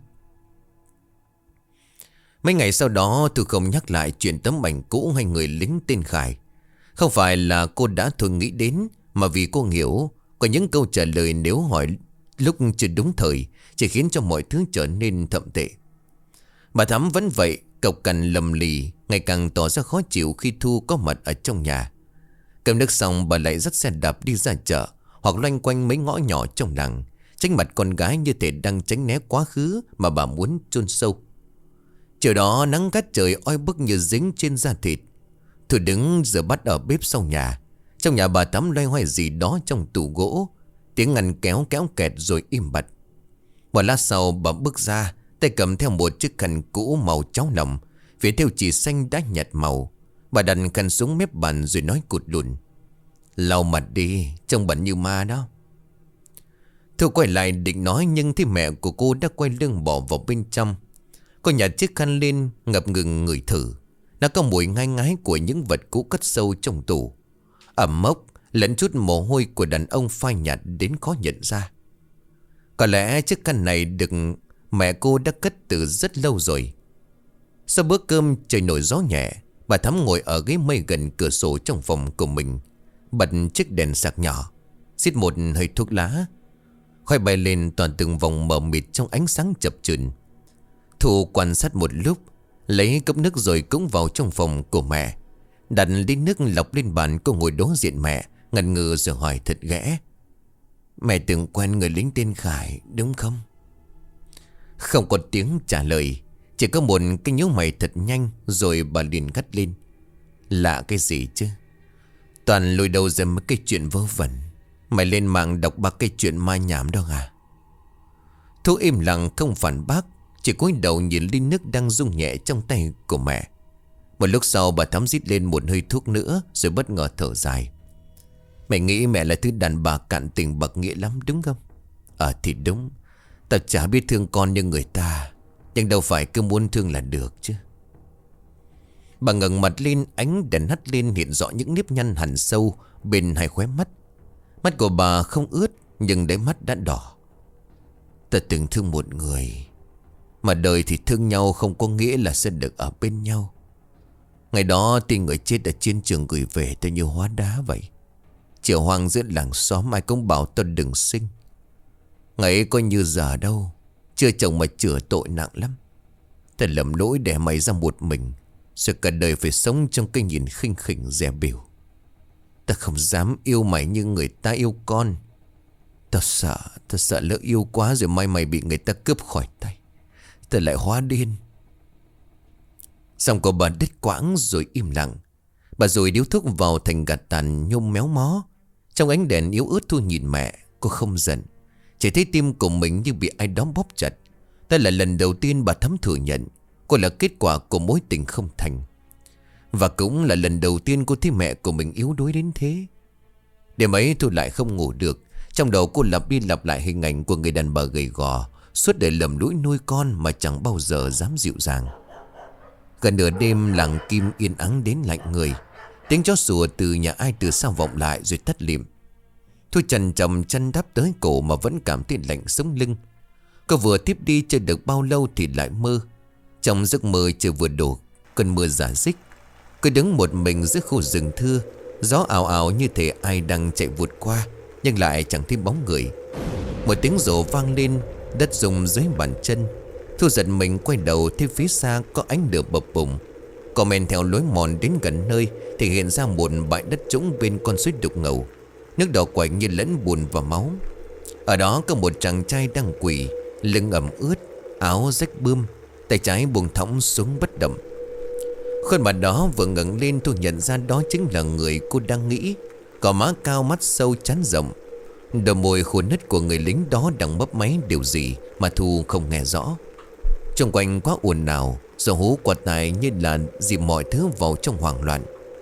Mấy ngày sau đó Thu không nhắc lại chuyện tấm ảnh cũ hay người lính tên Khải. Không phải là cô đã thường nghĩ đến, mà vì cô hiểu có những câu trả lời nếu hỏi lúc chưa đúng thời chỉ khiến cho mọi thứ trở nên thậm tệ. Bà Thắm vẫn vậy, cộc cằn lầm lì, ngày càng tỏ ra khó chịu khi Thu có mặt ở trong nhà. Cầm nước xong bà lại dắt xe đạp đi ra chợ, hoặc loanh quanh mấy ngõ nhỏ trong làng, tránh mặt con gái như thể đang tránh né quá khứ mà bà muốn chôn sâu. Chiều đó nắng gắt trời oi bức như dính trên da thịt. Thu đứng rửa bát ở bếp sau nhà. Trong nhà bà Thắm loay hoay gì đó trong tủ gỗ, tiếng ngăn kéo kéo kẹt rồi im bặt. Một lát sau bà bước ra, tay cầm theo một chiếc khăn cũ màu cháo lòng, phía theo chỉ xanh đã nhạt màu. Bà đặt khăn xuống mép bàn rồi nói cụt lùn: "Lau mặt đi, trông bẩn như ma đó." Thu quay lại định nói, nhưng thì mẹ của cô đã quay lưng bỏ vào bên trong. Cô nhặt chiếc khăn lên, ngập ngừng ngửi thử. Nó có mùi ngai ngái của những vật cũ cất sâu trong tủ, ẩm mốc lẫn chút mồ hôi của đàn ông phai nhạt đến khó nhận ra. Có lẽ chiếc khăn này được mẹ cô đã cất từ rất lâu rồi. Sau bữa cơm trời nổi gió nhẹ, bà Thắm ngồi ở ghế mây gần cửa sổ trong phòng của mình, bật chiếc đèn sạc nhỏ, xịt một hơi thuốc lá. Khói bay lên toàn từng vòng mờ mịt trong ánh sáng chập chờn. Thu quan sát một lúc, lấy cốc nước rồi cũng vào trong phòng của mẹ, đặt ly nước lọc lên bàn. Cô ngồi đối diện mẹ, ngần ngừ rồi hỏi thật ghẽ: "Mẹ từng quen người lính tên Khải đúng không?" Không có tiếng trả lời, chỉ có một cái nhíu mày thật nhanh. Rồi bà liền gắt lên: "Lạ cái gì chứ? Toàn lùi đầu ra mấy cái chuyện vớ vẩn. Mày lên mạng đọc ba cái chuyện ma nhảm đó à?" Thu im lặng không phản bác, chỉ cúi đầu nhìn ly nước đang rung nhẹ trong tay của mẹ. Một lúc sau bà Thắm rít lên một hơi thuốc nữa, rồi bất ngờ thở dài: "Mày nghĩ mẹ là thứ đàn bà cạn tình bạc nghĩa lắm đúng không?" "Ờ thì đúng. Tao chả biết thương con như người ta, nhưng đâu phải cứ muốn thương là được chứ." Bà ngẩng mặt lên, ánh đèn hắt lên hiện rõ những nếp nhăn hằn sâu bên hai khóe mắt. Mắt của bà không ướt, nhưng đáy mắt đã đỏ. "Ta từng thương một người, mà đời thì thương nhau không có nghĩa là sẽ được ở bên nhau. Ngày đó tin người chết ở chiến trường gửi về tôi như hóa đá vậy. Chiều hoang giữa làng xóm ai cũng bảo tôi đừng sinh. Ngày ấy coi như giờ đâu, chưa chồng mà chữa tội nặng lắm. Ta lầm lỗi để mày ra một mình, rồi cả đời phải sống trong cái nhìn khinh khỉnh dè bỉu. Ta không dám yêu mày như người ta yêu con. Ta sợ, ta sợ lỡ yêu quá rồi mai mày bị người ta cướp khỏi tay, ta lại hóa điên." Xong cô bà đứt quãng rồi im lặng. Bà rồi điếu thuốc vào thành gạt tàn nhôm méo mó. Trong ánh đèn yếu ớt Thu nhìn mẹ. Cô không giận, chỉ thấy tim của mình như bị ai đó bóp chặt. Đây là lần đầu tiên bà Thắm thừa nhận cô là kết quả của mối tình không thành. Và cũng là lần đầu tiên cô thấy mẹ của mình yếu đuối đến thế. Đêm ấy Thu lại không ngủ được. Trong đầu cô lặp đi lặp lại hình ảnh của người đàn bà gầy gò, suốt đời lầm lũi nuôi con mà chẳng bao giờ dám dịu dàng. Gần nửa đêm làng Kim yên ắng đến lạnh người. Tiếng chó sủa từ nhà ai từ xa vọng lại rồi tắt lịm. Thu trần trầm chân đắp tới cổ mà vẫn cảm thấy lạnh sống lưng. Cô vừa tiếp đi chưa được bao lâu thì lại mơ. Trong giấc mơ trời vừa đổ cơn mưa rả rích. Cô đứng một mình giữa khu rừng thưa. Gió ảo ảo như thể ai đang chạy vụt qua, nhưng lại chẳng thấy bóng người. Một tiếng rổ vang lên, đất rung dưới bàn chân. Thu giật mình quay đầu, thấy phía xa có ánh lửa bập bùng. Cô men theo lối mòn đến gần nơi thì hiện ra một bãi đất trũng bên con suối đục ngầu. Nước đỏ quạnh như lẫn bùn và máu. Ở đó có một chàng trai đang quỳ, lưng ẩm ướt, áo rách bươm, tay trái buông thõng xuống bất động. Khuôn mặt đó vừa ngẩng lên Thu nhận ra đó chính là người cô đang nghĩ. Có má cao, mắt sâu, trán rộng. Đôi môi khô nứt của người lính đó đang mấp máy điều gì mà Thu không nghe rõ. Xung quanh quá ồn ào, gió hú quạt tài như là dìm mọi thứ vào trong hoảng loạn.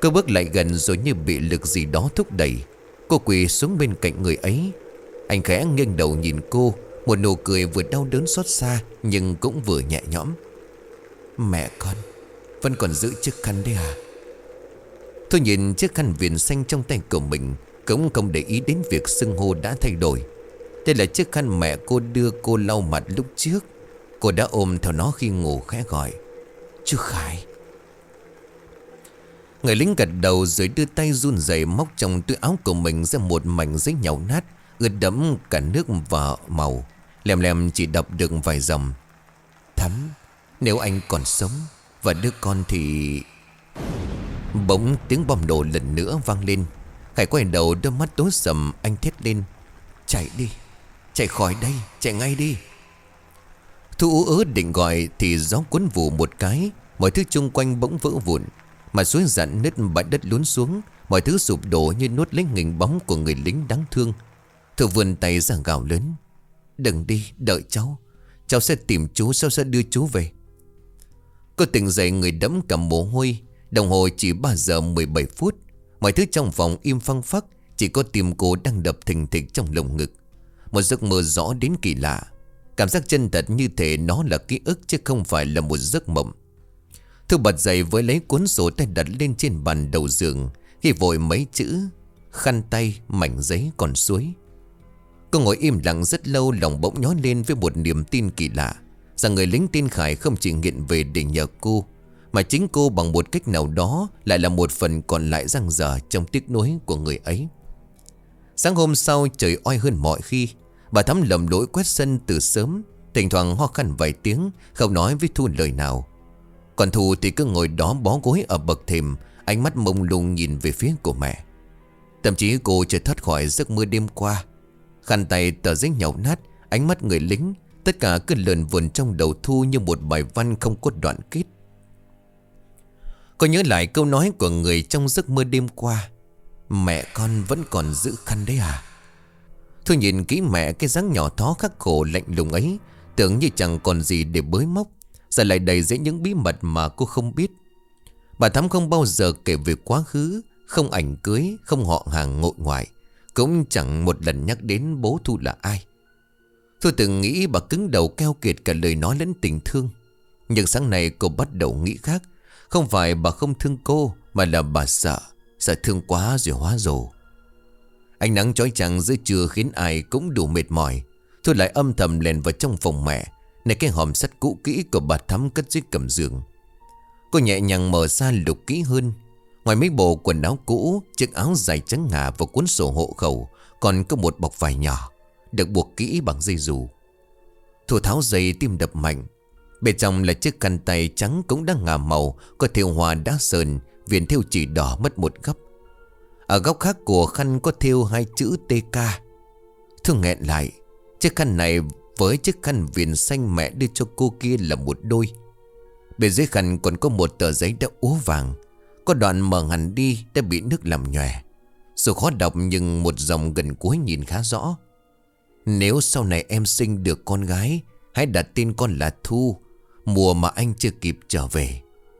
Cô bước lại gần rồi như bị lực gì đó thúc đẩy. Cô quỳ xuống bên cạnh người ấy. Anh khẽ nghiêng đầu nhìn cô, một nụ cười vừa đau đớn xót xa nhưng cũng vừa nhẹ nhõm. Mẹ con vẫn còn giữ chiếc khăn đấy à? Tôi nhìn chiếc khăn viền xanh trong tay của mình, cũng không để ý đến việc xưng hô đã thay đổi. Đây là chiếc khăn mẹ cô đưa cô lau mặt lúc trước. Cô đã ôm theo nó khi ngủ, khẽ gọi: Chú Khải. Người lính gật đầu rồi đưa tay run rẩy móc trong túi áo của mình ra một mảnh giấy nhàu nát, ướt đẫm cả nước và màu. Lem lem chỉ đọc được vài dòng: Thắm, nếu anh còn sống và đứa con thì... Bỗng tiếng bom nổ lần nữa vang lên. Khải quay đầu, đôi mắt tối sầm. Anh thét lên: Chạy đi, chạy khỏi đây, chạy ngay đi. Thu ú ớ định gọi thì gió cuốn vù một cái, mọi thứ chung quanh bỗng vỡ vụn. Mà suối dạn nứt, bãi đất lún xuống, mọi thứ sụp đổ như nuốt lấy hình bóng của người lính đáng thương. Thư vươn tay ra gào lớn: Đừng đi, đợi cháu. Cháu sẽ tìm chú, cháu sẽ đưa chú về. Cô tỉnh dậy, người đẫm cả mồ hôi. Đồng hồ chỉ ba giờ mười bảy phút. Mọi thứ trong phòng im phăng phắc, chỉ có tim cô đang đập thình thịch trong lồng ngực. Một giấc mơ rõ đến kỳ lạ. Cảm giác chân thật như thể nó là ký ức chứ không phải là một giấc mộng. Thư bật dậy với lấy cuốn sổ tay đặt lên trên bàn đầu giường, ghi vội mấy chữ: khăn tay, mảnh giấy, còn suối. Cô ngồi im lặng rất lâu, lòng bỗng nhói lên với một niềm tin kỳ lạ rằng người lính tên Khải không chỉ nghiện về để nhờ cô, mà chính cô bằng một cách nào đó lại là một phần còn lại dang dở trong tiếc nuối của người ấy. Sáng hôm sau, trời oi hơn mọi khi. Bà Thắm lầm lỗi quét sân từ sớm, thỉnh thoảng ho khăn vài tiếng, không nói với Thu lời nào. Còn Thu thì cứ ngồi đó bó gối ở bậc thềm, ánh mắt mông lung nhìn về phía của mẹ. Thậm chí cô chưa thoát khỏi giấc mơ đêm qua. Khăn tay, tờ giấy nhàu nát, ánh mắt người lính, tất cả cứ lờn vườn trong đầu Thu như một bài văn không có đoạn kết. Cô nhớ lại câu nói của người trong giấc mơ đêm qua: Mẹ con vẫn còn giữ khăn đấy à? Thu nhìn kỹ mẹ, cái dáng nhỏ thó khắc khổ lạnh lùng ấy, tưởng như chẳng còn gì để bới móc, giờ lại đầy dẫy những bí mật mà cô không biết. Bà Thắm không bao giờ kể về quá khứ, không ảnh cưới, không họ hàng ngội ngoại, cũng chẳng một lần nhắc đến bố Thu là ai. Thu từng nghĩ bà cứng đầu keo kiệt cả lời nói lẫn tình thương. Nhưng sáng nay cô bắt đầu nghĩ khác. Không phải bà không thương cô, mà là bà sợ, sợ thương quá rồi hóa rồ. Ánh nắng chói chang giữa trưa khiến ai cũng đủ mệt mỏi. Thu lại âm thầm lèn vào trong phòng mẹ, nơi cái hòm sắt cũ kỹ của bà Thắm cất dưới gầm giường. Cô nhẹ nhàng mở ra lục kỹ hơn. Ngoài mấy bộ quần áo cũ, chiếc áo dài trắng ngà và cuốn sổ hộ khẩu, còn có một bọc vải nhỏ được buộc kỹ bằng dây dù. Thu tháo dây, tim đập mạnh. Bên trong là chiếc khăn tay trắng cũng đã ngả màu, có thêu hoa đá sơn, viền thêu chỉ đỏ mất một góc. Ở góc khác của khăn có thêu hai chữ tê ca. Thu nghẹn lại. Chiếc khăn này với chiếc khăn viền xanh mẹ đưa cho cô kia là một đôi. Bên dưới khăn còn có một tờ giấy đã úa vàng, có đoạn mở hẳn đi đã bị nước làm nhòe. Dù khó đọc nhưng một dòng gần cuối nhìn khá rõ: Nếu sau này em sinh được con gái, hãy đặt tên con là Thu, mùa mà anh chưa kịp trở về.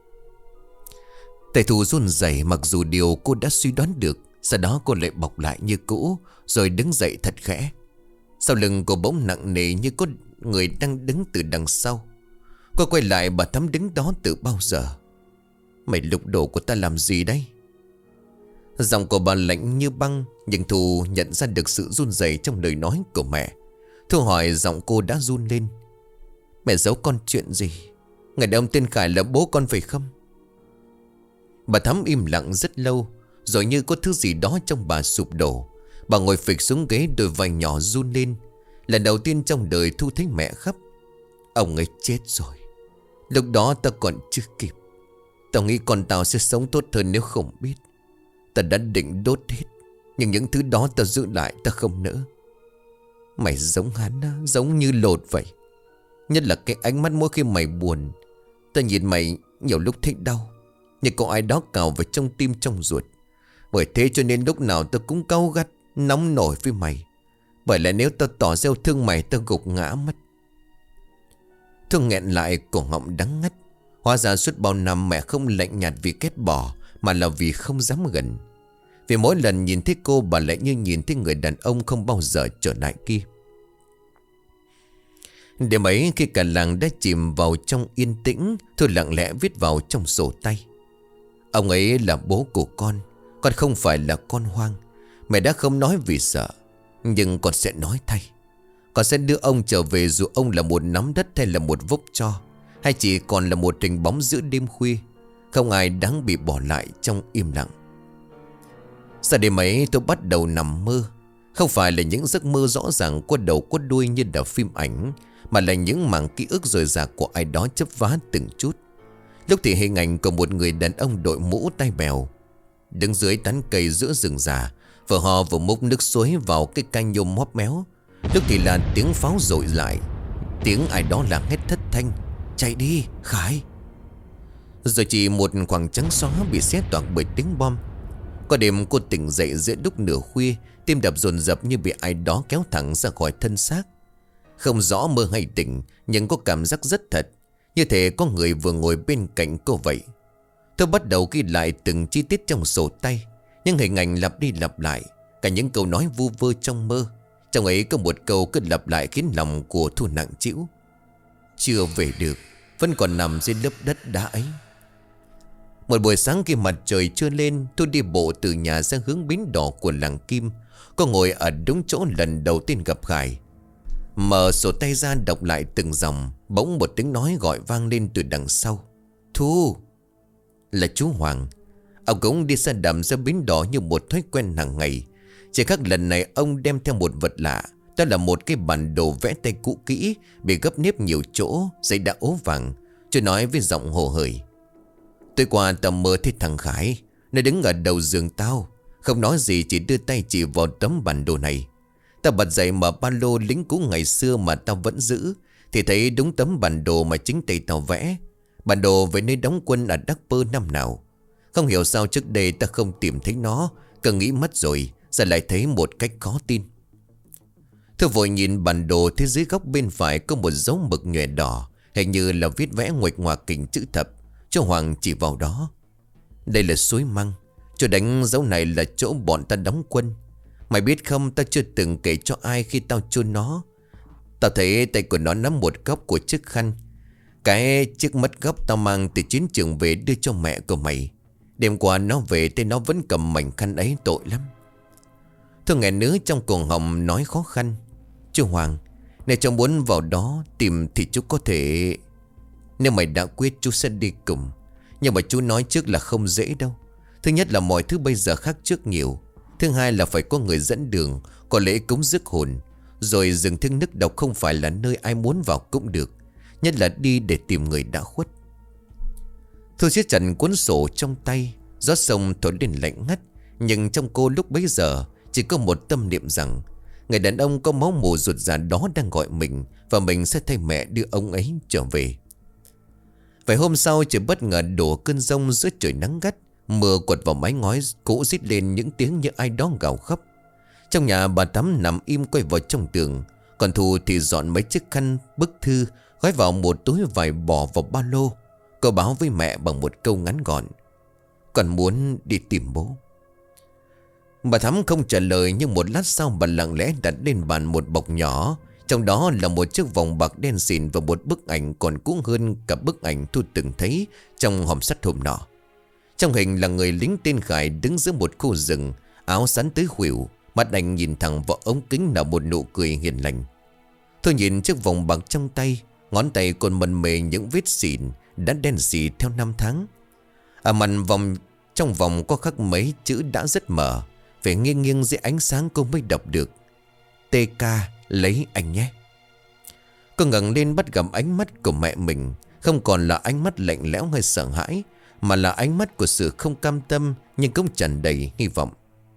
Tay Thu run rẩy, mặc dù điều cô đã suy đoán được. Sau đó cô lại bọc lại như cũ, rồi đứng dậy thật khẽ. Sau lưng cô bỗng nặng nề như có người đang đứng từ đằng sau. Cô quay lại, bà Thắm đứng đó từ bao giờ. Mày lục đồ của ta làm gì đây? Giọng của bà lạnh như băng, nhưng Thu nhận ra được sự run rẩy trong lời nói của mẹ. Thu hỏi, giọng cô đã run lên: Mẹ giấu con chuyện gì? Người đàn ông tên Khải là bố con phải không? Bà Thắm im lặng rất lâu, rồi như có thứ gì đó trong bà sụp đổ. Bà ngồi phịch xuống ghế, đôi vai nhỏ run lên. Lần đầu tiên trong đời Thu thấy mẹ khóc. Ông ấy chết rồi. Lúc đó ta còn chưa kịp. Tao nghĩ con tao sẽ sống tốt hơn nếu không biết. Ta đã định đốt hết, nhưng những thứ đó ta giữ lại, ta không nỡ. Mày giống hắn á, giống như lột vậy. Nhất là cái ánh mắt mỗi khi mày buồn. Ta nhìn mày nhiều lúc thấy đau, như có ai đó cào vào trong tim trong ruột. Bởi thế cho nên lúc nào ta cũng cáu gắt, nóng nổi với mày. Bởi lẽ nếu ta tỏ ra thương mày, ta gục ngã mất. Thương nghẹn lại, cổ họng đắng ngắt. Hóa ra suốt bao năm mẹ không lạnh nhạt vì ghét bỏ, mà là vì không dám gần. Vì mỗi lần nhìn thấy cô, bà lại như nhìn thấy người đàn ông không bao giờ trở lại kia. Đêm ấy khi cả làng đã chìm vào trong yên tĩnh, Thư lặng lẽ viết vào trong sổ tay: ông ấy là bố của con. Con không phải là con hoang. Mẹ đã không nói vì sợ, nhưng con sẽ nói thay. Con sẽ đưa ông trở về, dù ông là một nắm đất hay là một vốc tro, hay chỉ còn là một hình bóng giữa đêm khuya. Không ai đáng bị bỏ lại trong im lặng. Sau đêm ấy tôi bắt đầu nằm mơ. Không phải là những giấc mơ rõ ràng có đầu có đuôi như là phim ảnh, mà là những mảng ký ức rời rạc của ai đó chấp vá từng chút. Lúc thì hình ảnh của một người đàn ông đội mũ tai bèo đứng dưới tán cây giữa rừng già, vừa hò vừa múc nước suối vào cái canh nhôm móp méo. Lúc thì là tiếng pháo dội lại, tiếng ai đó là hét thất thanh: chạy đi Khải. Rồi chỉ một khoảng trắng xóa bị xé toạc bởi tiếng bom. Có đêm cô tỉnh dậy giữa lúc nửa khuya, tim đập dồn dập như bị ai đó kéo thẳng ra khỏi thân xác. Không rõ mơ hay tỉnh, nhưng có cảm giác rất thật, như thể có người vừa ngồi bên cạnh cô vậy. Tôi bắt đầu ghi lại từng chi tiết trong sổ tay, những hình ảnh lặp đi lặp lại, cả những câu nói vu vơ trong mơ. Trong ấy có một câu cứ lặp lại khiến lòng của Thu nặng trĩu: chưa về được, vẫn còn nằm dưới lớp đất đá ấy. Một buổi sáng khi mặt trời chưa lên, tôi đi bộ từ nhà ra hướng bến đỏ của làng Kim. Cô ngồi ở đúng chỗ lần đầu tiên gặp Khải. Mở sổ tay ra đọc lại từng dòng, bỗng một tiếng nói gọi vang lên từ đằng sau: Thu. Là chú Hoàng. Ông cũng đi xe đạp ra bến đỏ như một thói quen hàng ngày. Chỉ khác lần này ông đem theo một vật lạ. Đó là một cái bản đồ vẽ tay cũ kỹ, bị gấp nếp nhiều chỗ, giấy đã ố vàng. Chú nói với giọng hồ hởi: tôi qua tầm mơ thấy thằng Khải, nó đứng ở đầu giường tao, không nói gì, chỉ đưa tay chỉ vào tấm bản đồ này. Tao bật dậy mở ba lô lính cũ ngày xưa mà tao vẫn giữ, thì thấy đúng tấm bản đồ mà chính tay tao vẽ. Bản đồ về nơi đóng quân ở Đắc Pơ năm nào. Không hiểu sao trước đây ta không tìm thấy nó, cứ nghĩ mất rồi, giờ lại thấy một cách khó tin. Tôi vội nhìn bản đồ, thế dưới góc bên phải có một dấu mực nhòe đỏ, hình như là viết vẽ nguệch ngoạc hình chữ thập. Cho Hoàng chỉ vào đó: đây là suối Măng. Chỗ đánh dấu này là chỗ bọn ta đóng quân. Mày biết không, ta chưa từng kể cho ai khi tao chôn nó. Tao thấy tay của nó nắm một góc của chiếc khăn. Cái chiếc mất góc tao mang từ chiến trường về đưa cho mẹ của mày. Đêm qua nó về tay nó vẫn cầm mảnh khăn ấy, tội lắm. Tôi nghe nữ trong cuồng họng nói khó khăn: chú Hoàng, nếu cháu muốn vào đó tìm thì chú có thể. Nếu mày đã quyết, chú sẽ đi cùng. Nhưng mà chú nói trước là không dễ đâu. Thứ nhất là mọi thứ bây giờ khác trước nhiều. Thứ hai là phải có người dẫn đường, có lễ cúng rước hồn. Rồi rừng Thương Nước Độc không phải là nơi ai muốn vào cũng được, nhất là đi để tìm người đã khuất. Tôi siết chặt cuốn sổ trong tay. Gió sông thổi lên lạnh ngắt, nhưng trong cô lúc bấy giờ chỉ có một tâm niệm rằng người đàn ông có máu mù ruột già đó đang gọi mình, và mình sẽ thay mẹ đưa ông ấy trở về. Vài hôm sau, trời bất ngờ đổ cơn giông giữa trời nắng gắt. Mưa quật vào mái ngói cũ, rít lên những tiếng như ai đó gào khóc. Trong nhà, bà Thắm nằm im quay vào trong tường, còn Thu thì dọn mấy chiếc khăn, bức thư gói vào một túi vải bỏ vào ba lô. Cô báo với mẹ bằng một câu ngắn gọn: con muốn đi tìm bố. Bà Thắm không trả lời, nhưng một lát sau bà lặng lẽ đặt lên bàn một bọc nhỏ. Trong đó là một chiếc vòng bạc đen xịn và một bức ảnh còn cũ hơn cả bức ảnh Thu từng thấy trong hòm sắt hôm nọ. Trong hình là người lính tên Khải đứng giữa một khu rừng, áo sắn tới khuỷu, mắt anh nhìn thẳng vào ống kính là một nụ cười hiền lành. Tôi nhìn chiếc vòng bạc trong tay, ngón tay còn mần mề những vết xịn đã đen xì theo năm tháng. Ở mặt vòng, trong vòng có khắc mấy chữ đã rất mờ, phải nghiêng nghiêng dưới ánh sáng cô mới đọc được: tê ca lấy anh nhé. Cô ngẩng lên bắt gặp ánh mắt của mẹ mình. Không còn là ánh mắt lạnh lẽo hay sợ hãi, mà là ánh mắt của sự không cam tâm, nhưng cũng tràn đầy hy vọng.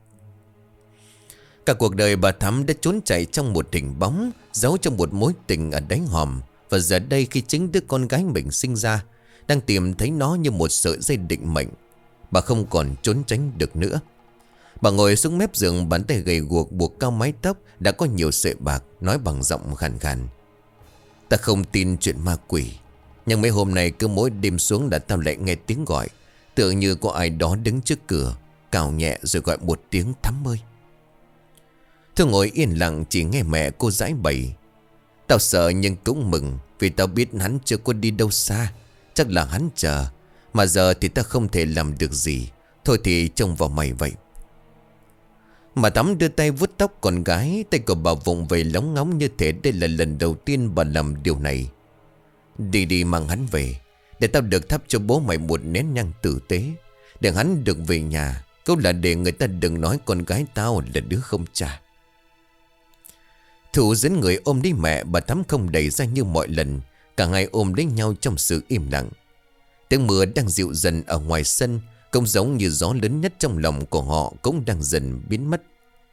Cả cuộc đời bà Thắm đã trốn chạy trong một hình bóng, giấu trong một mối tình ở đáy hòm. Và giờ đây khi chính đứa con gái mình sinh ra, đang tìm thấy nó như một sợi dây định mệnh, bà không còn trốn tránh được nữa. Bà ngồi xuống mép giường, bàn tay gầy guộc buộc cao mái tóc đã có nhiều sợi bạc, nói bằng giọng khàn khàn: ta không tin chuyện ma quỷ, nhưng mấy hôm nay cứ mỗi đêm xuống là tao lại nghe tiếng gọi. Tựa như có ai đó đứng trước cửa, cào nhẹ rồi gọi một tiếng Thắm ơi. Thu ngồi yên lặng chỉ nghe mẹ cô giải bày. Tao sợ nhưng cũng mừng, vì tao biết hắn chưa có đi đâu xa. Chắc là hắn chờ. Mà giờ thì tao không thể làm được gì. Thôi thì trông vào mày vậy. Mà Thắm đưa tay vuốt tóc con gái. Tay của bà vụng về lóng ngóng như thế. Đây là lần đầu tiên bà làm điều này. Đi đi mang hắn về, để tao được thắp cho bố mày một nén nhang tử tế, để hắn được về nhà. Câu là để người ta đừng nói con gái tao là đứa không cha. Thủ dẫn người ôm đi mẹ. Bà Thắm không đẩy ra như mọi lần. Cả hai ôm lấy nhau trong sự im lặng. Tiếng mưa đang dịu dần ở ngoài sân, cũng giống như gió lớn nhất trong lòng của họ cũng đang dần biến mất.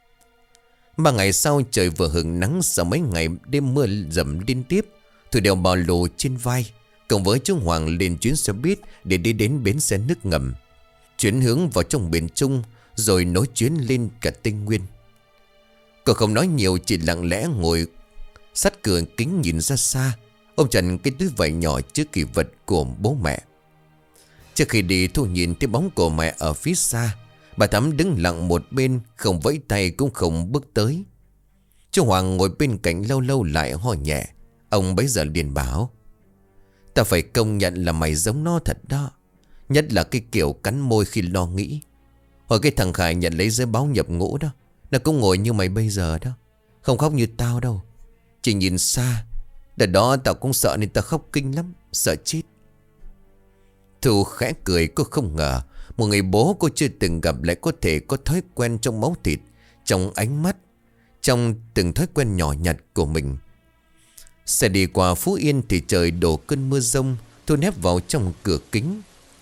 Ba ngày sau trời vừa hửng nắng sau mấy ngày đêm mưa dầm liên tiếp. Thủ đèo bò lồ trên vai, cùng với chú Hoàng lên chuyến xe buýt để đi đến bến xe nước ngầm, chuyển hướng vào trong miền Trung, rồi nối chuyến lên cả Tây Nguyên. Cô không nói nhiều, chỉ lặng lẽ ngồi sát cửa kính nhìn ra xa, ôm chặt cái túi vải nhỏ chứa kỷ vật của bố mẹ. Trước khi đi, Thu nhìn thấy bóng của mẹ ở phía xa. Bà Thắm đứng lặng một bên, không vẫy tay cũng không bước tới. Chú Hoàng ngồi bên cạnh lâu lâu lại ho nhẹ. Ông bấy giờ liền bảo: "Ta phải công nhận là mày giống nó thật đó. Nhất là cái kiểu cắn môi khi lo nghĩ. Hồi cái thằng Khải nhận lấy giấy báo nhập ngũ đó, nó cũng ngồi như mày bây giờ đó. Không khóc như tao đâu, chỉ nhìn xa. Đợt đó tao cũng sợ nên tao khóc kinh lắm, sợ chết." Thu khẽ cười, cô không ngờ một người bố cô chưa từng gặp lại có thể có thói quen trong máu thịt, trong ánh mắt, trong từng thói quen nhỏ nhặt của mình. Xe đi qua Phú Yên thì trời đổ cơn mưa rông. Thu nép vào trong cửa kính,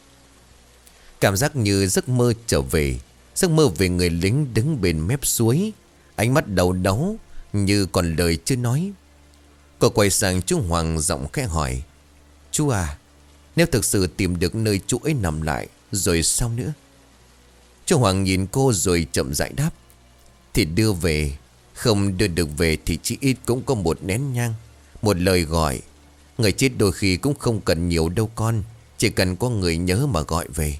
cảm giác như giấc mơ trở về. Giấc mơ về người lính đứng bên mép suối, ánh mắt đau đáu như còn lời chưa nói. Cô quay sang chú Hoàng, giọng khẽ hỏi: "Chú à, nếu thực sự tìm được nơi chú ấy nằm lại rồi sao nữa?" Chú Hoàng nhìn cô rồi chậm rãi đáp: "Thì đưa về, không đưa được về thì chỉ ít cũng có một nén nhang, một lời gọi. Người chết đôi khi cũng không cần nhiều đâu con, chỉ cần có người nhớ mà gọi về."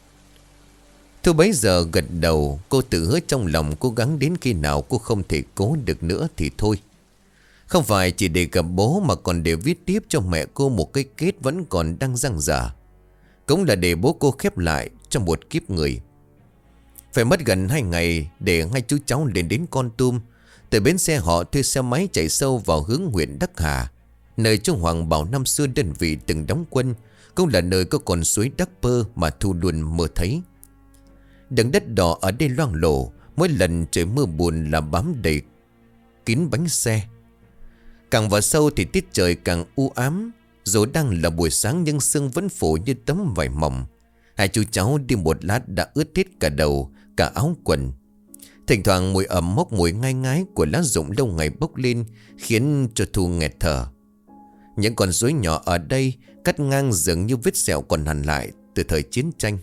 Thu bấy giờ gật đầu. Cô tự hứa trong lòng cố gắng đến khi nào cô không thể cố được nữa thì thôi. Không phải chỉ để gặp bố mà còn để viết tiếp cho mẹ cô một cái kết vẫn còn đang dang dở. Cũng là để bố cô khép lại trong một kiếp người. Phải mất gần hai ngày để hai chú cháu lên đến Kon Tum. Từ bến xe họ thuê xe máy chạy sâu vào hướng huyện Đắc Hà, nơi chú Hoàng bảo năm xưa đơn vị từng đóng quân, cũng là nơi có con suối Đắc Pơ mà Thu luôn mơ thấy. Đường đất đỏ ở đây loang lổ, mỗi lần trời mưa buồn là bám đầy kín bánh xe. Càng vào sâu thì tiết trời càng u ám. Dù đang là buổi sáng nhưng sương vẫn phủ như tấm vải mỏng. Hai chú cháu đi một lát đã ướt hết cả đầu, cả áo quần. Thỉnh thoảng mùi ẩm mốc, mùi ngai ngái của lá rụng lâu ngày bốc lên, khiến cho Thu nghẹt thở. Những con suối nhỏ ở đây cắt ngang dường như vết sẹo còn hằn lại từ thời chiến tranh.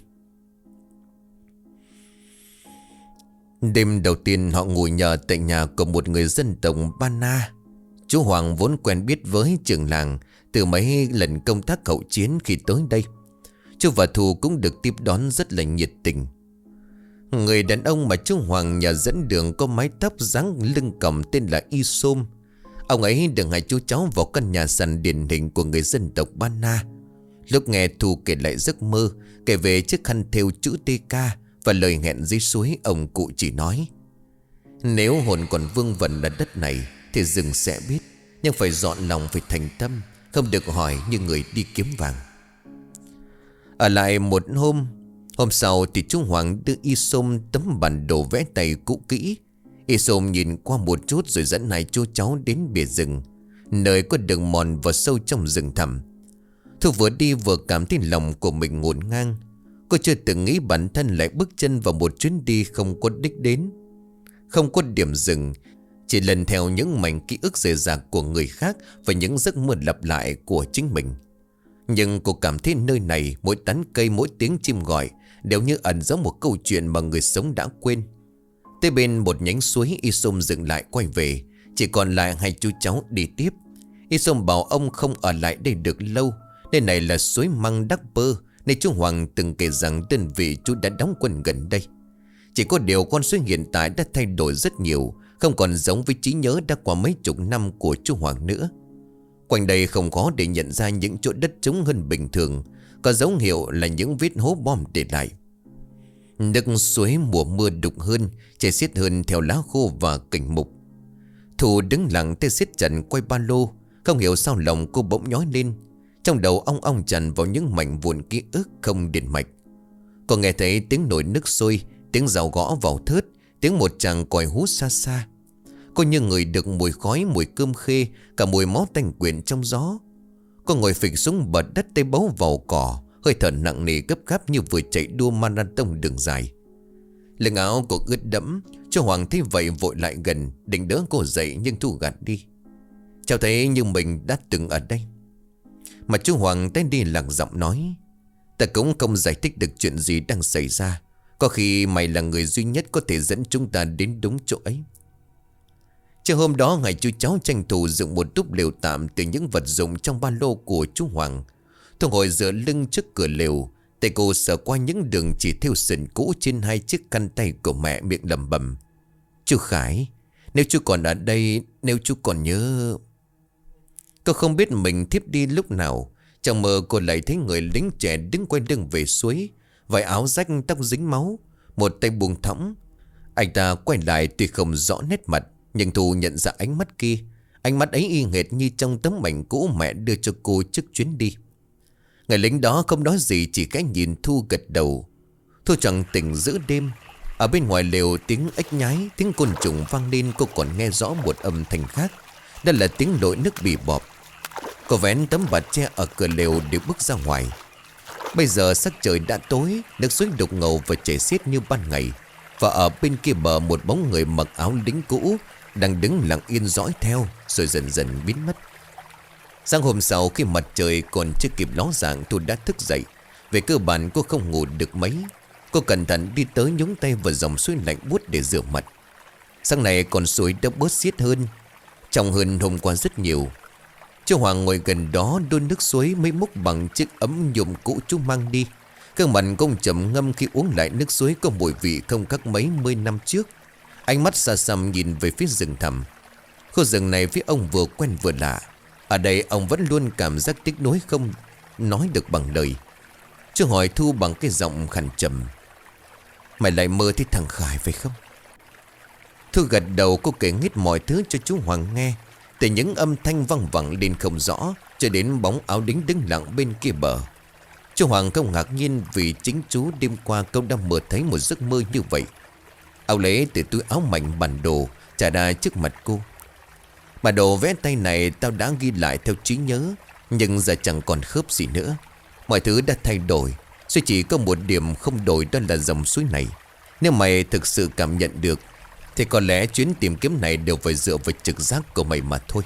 Đêm đầu tiên họ ngủ nhờ tại nhà của một người dân tộc Ba Na. Chú Hoàng vốn quen biết với trưởng làng từ mấy lần công tác hậu chiến khi tới đây. Chú và Thu cũng được tiếp đón rất là nhiệt tình. Người đàn ông mà chú Hoàng nhờ dẫn đường có mái tóc dáng lưng còng tên là Y Sôm. Ông ấy đưa hai chú cháu vào căn nhà sàn điển hình của người dân tộc Ba Na. Lúc nghe Thu kể lại giấc mơ, kể về chiếc khăn thêu chữ tê ca và lời hẹn dưới suối, ông cụ chỉ nói: "Nếu hồn còn vương vẩn ở đất này thì rừng sẽ biết, nhưng phải dọn lòng, phải thành tâm, không được hỏi như người đi kiếm vàng." Ở lại một hôm. Hôm sau thì chú Hoàng đưa Y Sôm tấm bản đồ vẽ tay cũ kỹ. Y Sôm nhìn qua một chút rồi dẫn hai chú cháu đến bìa rừng, nơi có đường mòn vào sâu trong rừng thẳm. Thu vừa đi vừa cảm thấy lòng của mình ngổn ngang. Cô chưa từng nghĩ bản thân lại bước chân vào một chuyến đi không có đích đến, không có điểm dừng, chỉ lần theo những mảnh ký ức rời rạc của người khác và những giấc mơ lặp lại của chính mình. Nhưng cô cảm thấy nơi này, mỗi tán cây, mỗi tiếng chim gọi đều như ẩn giấu một câu chuyện mà người sống đã quên. Tới bên một nhánh suối, Y Sôm dừng lại quay về. Chỉ còn lại hai chú cháu đi tiếp. Y Sôm bảo ông không ở lại đây được lâu. Đây này là suối Măng Đắc Pơ, Nên chú Hoàng từng kể rằng đơn vị chú đã đóng quân gần đây. Chỉ có điều con suối hiện tại đã thay đổi rất nhiều, không còn giống với trí nhớ đã qua mấy chục năm của chú Hoàng nữa. Quanh đây không khó để nhận ra những chỗ đất trống hơn bình thường, có dấu hiệu là những vết hố bom để lại. Nước suối mùa mưa đục hơn, chảy xiết hơn theo lá khô và cành mục. Thu đứng lặng tay siết chặt quay ba lô. Không hiểu sao lòng cô bỗng nhói lên. Trong đầu ong ong tràn vào những mảnh vụn ký ức không điện mạch. Cô nghe thấy tiếng nồi nước sôi, tiếng rào gõ vào thớt, tiếng một chàng còi hú xa xa. Cô như người được mùi khói, mùi cơm khê, cả mùi máu tanh quyện trong gió. Cô ngồi phịch xuống bờ đất, tay bấu vào cỏ, hơi thở nặng nề gấp gáp như vừa chạy đua marathon đường dài. Lưng áo cô ướt đẫm. Chú Hoàng thấy vậy vội lại gần, định đỡ cô dậy nhưng Thu gạt đi. Cháu thấy như mình đã từng ở đây. Mà chú Hoàng tay đi lặng giọng nói: Ta cũng không giải thích được chuyện gì đang xảy ra. Có khi mày là người duy nhất có thể dẫn chúng ta đến đúng chỗ ấy. Chiều hôm đó, ngày chú cháu tranh thủ dựng một túp lều tạm từ những vật dụng trong ba lô của chú Hoàng. Thu ngồi dựa lưng trước cửa lều, tay cô sờ qua những đường chỉ thêu sườn cũ trên hai chiếc khăn tay của mẹ, miệng lẩm bẩm: Chú Khải, nếu chú còn ở đây, nếu chú còn nhớ... Cô không biết mình thiếp đi lúc nào. Trong mơ cô lại thấy người lính trẻ đứng quay lưng về suối, vải áo rách, tóc dính máu, một tay buông thõng. Anh ta quay lại tuy không rõ nét mặt, nhưng Thu nhận ra ánh mắt kia. Ánh mắt ấy y hệt như trong tấm ảnh cũ mẹ đưa cho cô trước chuyến đi. Người lính đó không nói gì, chỉ cái nhìn Thu gật đầu. Thu chẳng tỉnh giữa đêm. Ở bên ngoài lều tiếng ếch nhái, tiếng côn trùng vang lên. Cô còn nghe rõ một âm thanh khác. Đó là tiếng lội nước bì bọp. Cô vén tấm bạt tre ở cửa lều để bước ra ngoài. Bây giờ sắc trời đã tối, nước suối đục ngầu và chảy xiết như ban ngày. Và ở bên kia bờ, một bóng người mặc áo lính cũ đang đứng lặng yên dõi theo, rồi dần dần biến mất. Sáng hôm sau, khi mặt trời còn chưa kịp ló dạng, Thu đã thức dậy. Về cơ bản cô không ngủ được mấy. Cô cẩn thận đi tới nhúng tay vào dòng suối lạnh buốt để rửa mặt. Sáng nay con suối đã bớt xiết hơn, trong hơn hôm qua rất nhiều. Chú Hoàng ngồi gần đó đun nước suối mới múc bằng chiếc ấm nhôm cũ chú mang đi. Gương mặt công trầm ngâm khi uống lại nước suối có mùi vị không khác mấy mươi năm trước. Ánh mắt xa xăm nhìn về phía rừng thẳm. Khu rừng này với ông vừa quen vừa lạ. Ở đây ông vẫn luôn cảm giác tiếc nuối không nói được bằng lời. Chú hỏi Thu bằng cái giọng khàn trầm: Mày lại mơ thấy thằng Khải phải không? Thu gật đầu. Cô kể hết mọi thứ cho chú Hoàng nghe, từ những âm thanh văng vẳng lên không rõ cho đến bóng áo lính đứng lặng bên kia bờ. Chú Hoàng không ngạc nhiên vì chính chú đêm qua câu đã mơ thấy một giấc mơ như vậy. Áo lấy từ túi áo mảnh bản đồ trả ra trước mặt cô. Bản đồ vẽ tay này tao đã ghi lại theo trí nhớ, nhưng giờ chẳng còn khớp gì nữa. Mọi thứ đã thay đổi, duy chỉ có một điểm không đổi, đó là dòng suối này. Nếu mày thực sự cảm nhận được thì có lẽ chuyến tìm kiếm này đều phải dựa vào trực giác của mày mà thôi.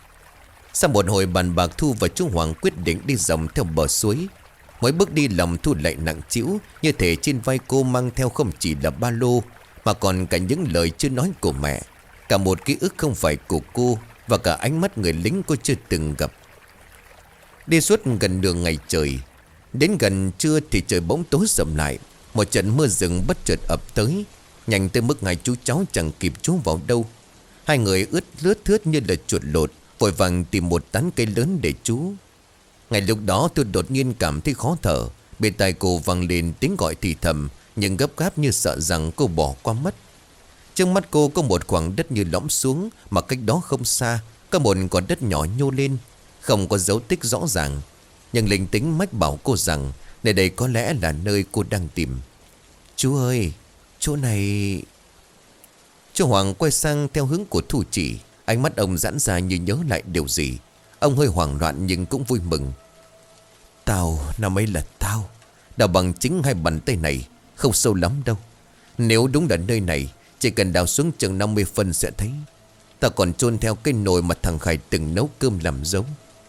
Sau một hồi bàn bạc, Thu và chú Hoàng quyết định đi dòng theo bờ suối. Mỗi bước đi lòng Thu lại nặng trĩu, như thể trên vai cô mang theo không chỉ là ba lô, mà còn cả những lời chưa nói của mẹ, cả một ký ức không phải của cô, và cả ánh mắt người lính cô chưa từng gặp. Đi suốt gần đường ngày trời. Đến gần trưa thì trời bỗng tối sầm lại. Một trận mưa rừng bất chợt ập tới, nhanh tới mức ngay chú cháu chẳng kịp trốn vào đâu. Hai người ướt lướt thướt như là chuột lột, vội vàng tìm một tán cây lớn để trú. Ngay lúc đó tôi đột nhiên cảm thấy khó thở. Bên tai cô vang lên tiếng gọi thì thầm, nhưng gấp gáp như sợ rằng cô bỏ qua mất. Trước mắt cô có một khoảng đất như lõm xuống, mà cách đó không xa có một con đất nhỏ nhô lên, không có dấu tích rõ ràng. Nhưng linh tính mách bảo cô rằng nơi đây có lẽ là nơi cô đang tìm. Chú ơi, chỗ này... Chú Hoàng quay sang theo hướng của Thu chỉ. Ánh mắt ông giãn ra như nhớ lại điều gì. Ông hơi hoảng loạn nhưng cũng vui mừng. Tao, năm ấy là tao. Đào bằng chính hai bàn tay này, không sâu lắm đâu. Nếu đúng là nơi này, chỉ cần đào xuống chừng năm mươi phân sẽ thấy. Tao còn chôn theo cái nồi mà thằng Khải từng nấu cơm làm dấu.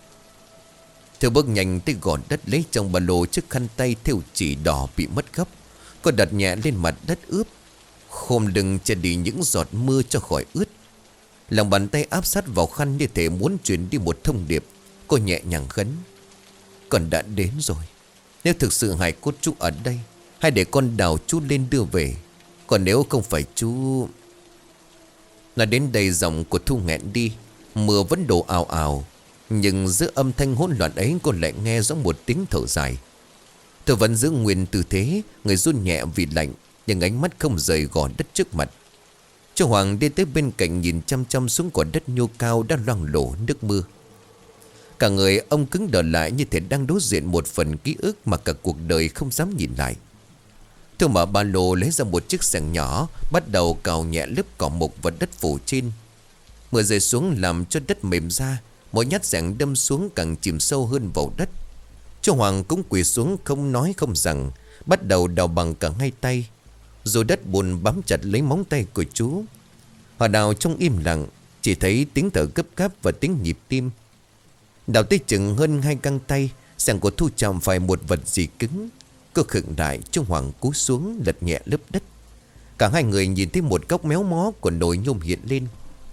Theo bước nhanh tới gò đất, lấy trong ba lô chiếc khăn tay thêu chỉ đỏ bị mất gấp. Cô đặt nhẹ lên mặt đất ướp, khom lưng che đi những giọt mưa cho khỏi ướt. Lòng bàn tay áp sát vào khăn như thể muốn truyền đi một thông điệp. Cô nhẹ nhàng khấn: Con đã đến rồi. Nếu thực sự hài cốt chú ở đây, hãy để con đào chú lên đưa về. Còn nếu không phải chú... Nói đến đây giọng của Thu nghẹn đi. Mưa vẫn đổ ào ào, nhưng giữa âm thanh hỗn loạn ấy cô lại nghe rõ một tiếng thở dài. Tôi vẫn giữ nguyên tư thế, người run nhẹ vì lạnh, nhưng ánh mắt không rời gò đất trước mặt. Chú Hoàng đi tới bên cạnh nhìn chăm chăm xuống quả đất nhô cao đã loang lổ nước mưa. Cả người ông cứng đờ lại như thể đang đối diện một phần ký ức mà cả cuộc đời không dám nhìn lại. Tôi mở ba lô lấy ra một chiếc xẻng nhỏ, bắt đầu cào nhẹ lớp cỏ mục và đất phủ trên. Mưa rơi xuống làm cho đất mềm ra, mỗi nhát xẻng đâm xuống càng chìm sâu hơn vào đất. Chú Hoàng cũng quỳ xuống không nói không rằng, bắt đầu đào bằng cả hai tay. Rồi đất bùn bám chặt lấy móng tay của chú. Họ đào trong im lặng, chỉ thấy tiếng thở gấp gáp và tiếng nhịp tim. Đào tới chừng hơn hai găng tay, xẻng của Thu chạm phải một vật gì cứng. Cô khựng lại, chú Hoàng cúi xuống lật nhẹ lớp đất. Cả hai người nhìn thấy một góc méo mó của nồi nhôm hiện lên.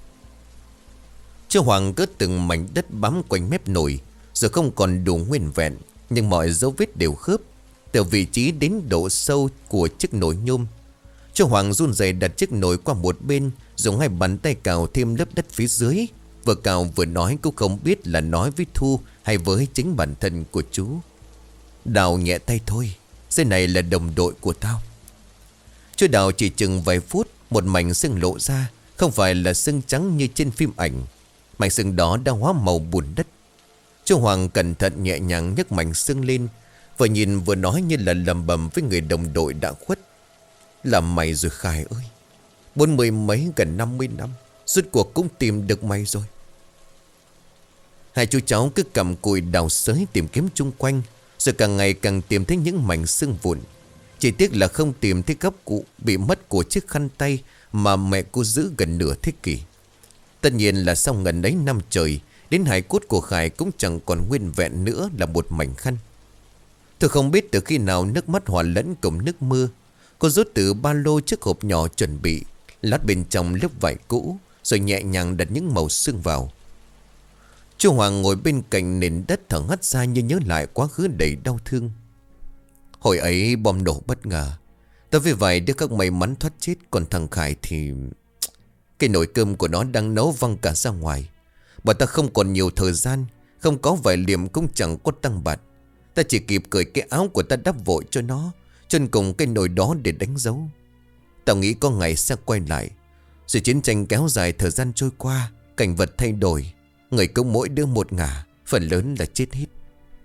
Chú Hoàng cất từng mảnh đất bám quanh mép nồi, rồi không còn đủ nguyên vẹn, nhưng mọi dấu vết đều khớp, từ vị trí đến độ sâu của chiếc nồi nhôm. Chú Hoàng run rẩy đặt chiếc nồi qua một bên, dùng hai bàn tay cào thêm lớp đất phía dưới. Vừa cào vừa nói, cũng không biết là nói với Thu hay với chính bản thân của chú. Đào nhẹ tay thôi, dưới này là đồng đội của tao. Chú đào chỉ chừng vài phút, một mảnh xương lộ ra, không phải là xương trắng như trên phim ảnh. Mảnh xương đó đã hóa màu bùn đất. Chú Hoàng cẩn thận nhẹ nhàng nhấc mảnh xương lên, vừa nhìn vừa nói như là lầm bầm với người đồng đội đã khuất. Là mày rồi Khải ơi, bốn mươi mấy gần năm mươi năm, rốt cuộc cũng tìm được mày rồi. Hai chú cháu cứ cầm cùi đào xới tìm kiếm chung quanh, rồi càng ngày càng tìm thấy những mảnh xương vụn. Chỉ tiếc là không tìm thấy góc cụ bị mất của chiếc khăn tay mà mẹ cô giữ gần nửa thế kỷ. Tất nhiên là sau ngần ấy năm trời, đến hài cốt của Khải cũng chẳng còn nguyên vẹn nữa là một mảnh khăn. Tôi không biết từ khi nào nước mắt hòa lẫn cùng nước mưa. Cô rút từ ba lô chiếc hộp nhỏ chuẩn bị, lát bên trong lớp vải cũ, rồi nhẹ nhàng đặt những màu xương vào. Chú Hoàng ngồi bên cạnh nền đất thở hắt ra như nhớ lại quá khứ đầy đau thương. Hồi ấy bom nổ bất ngờ, tao với vài đứa các may mắn thoát chết, còn thằng Khải thì... Cái nồi cơm của nó đang nấu văng cả ra ngoài. Bọn ta không còn nhiều thời gian, không có vài liềm cũng chẳng có tăng bạc. Ta chỉ kịp cởi cái áo của ta đắp vội cho nó, chân cùng cái nồi đó để đánh dấu. Tao nghĩ có ngày sẽ quay lại. Rồi chiến tranh kéo dài, thời gian trôi qua, cảnh vật thay đổi, người cũng mỗi đứa một ngả, phần lớn là chết hết.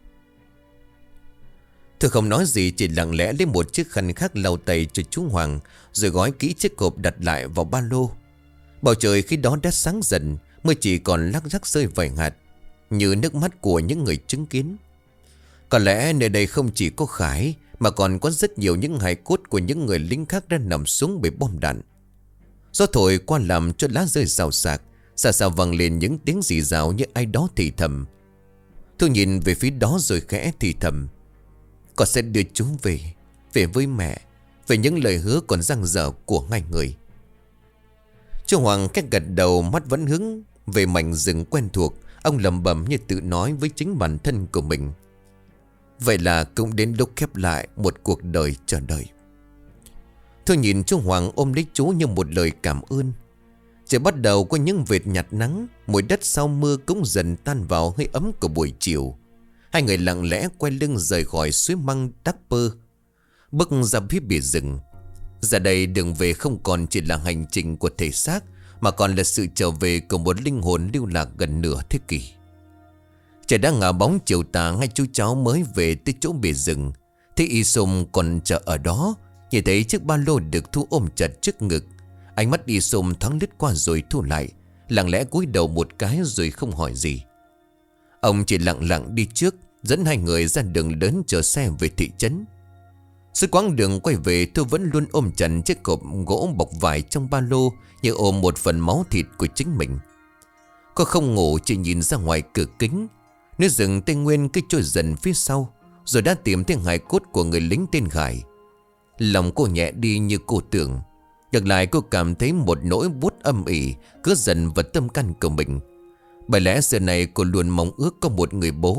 Tôi không nói gì, chỉ lặng lẽ lấy một chiếc khăn khác lau tay cho chú Hoàng, rồi gói kỹ chiếc hộp đặt lại vào ba lô. Bầu trời khi đó đã sáng dần, mưa chỉ còn lắc rắc rơi vài hạt, như nước mắt của những người chứng kiến. Có lẽ nơi đây không chỉ có Khải, mà còn có rất nhiều những hài cốt của những người lính khác đã nằm xuống bởi bom đạn. Gió thổi qua làm cho lá rơi rào rạc, xa xa vang lên những tiếng rì rào như ai đó thì thầm. Tôi nhìn về phía đó rồi khẽ thì thầm: con sẽ đưa chú về, về với mẹ, về những lời hứa còn dang dở của hai người. Chú Hoàng cách gật đầu, mắt vẫn hướng về mảnh rừng quen thuộc. Ông lẩm bẩm như tự nói với chính bản thân của mình: vậy là cũng đến lúc khép lại một cuộc đời chờ đợi. Tôi nhìn chú Hoàng ôm lấy chú như một lời cảm ơn. Trời bắt đầu có những vệt nhạt nắng, mùi đất sau mưa cũng dần tan vào hơi ấm của buổi chiều. Hai người lặng lẽ quay lưng rời khỏi suối Măng Đắc Pơ, bước ra phía bìa rừng. Giờ đây đường về không còn chỉ là hành trình của thể xác, mà còn là sự trở về của một linh hồn lưu lạc gần nửa thế kỷ. Trời đã ngả bóng chiều tà, ngay chú cháu mới về tới chỗ bìa rừng. Thấy Y Sôm còn chờ ở đó, nhìn thấy chiếc ba lô được Thu ôm chặt trước ngực. Ánh mắt Y Sôm thoáng lướt qua rồi thu lại, lặng lẽ cúi đầu một cái rồi không hỏi gì. Ông chỉ lặng lặng đi trước, dẫn hai người ra đường lớn chờ xe về thị trấn. Suốt quãng đường quay về, tôi vẫn luôn ôm chặt chiếc hộp gỗ bọc vải trong ba lô, như ôm một phần máu thịt của chính mình. Cô không ngủ, chỉ nhìn ra ngoài cửa kính. Núi rừng Tây Nguyên cứ trôi dần phía sau, rồi đã tìm thấy hài cốt của người lính tên Khải. Lòng cô nhẹ đi như cô tưởng. Ngược lại cô cảm thấy một nỗi buốt âm ỉ cứ dần vào tâm can của mình. Bởi lẽ giờ này cô luôn mong ước có một người bố,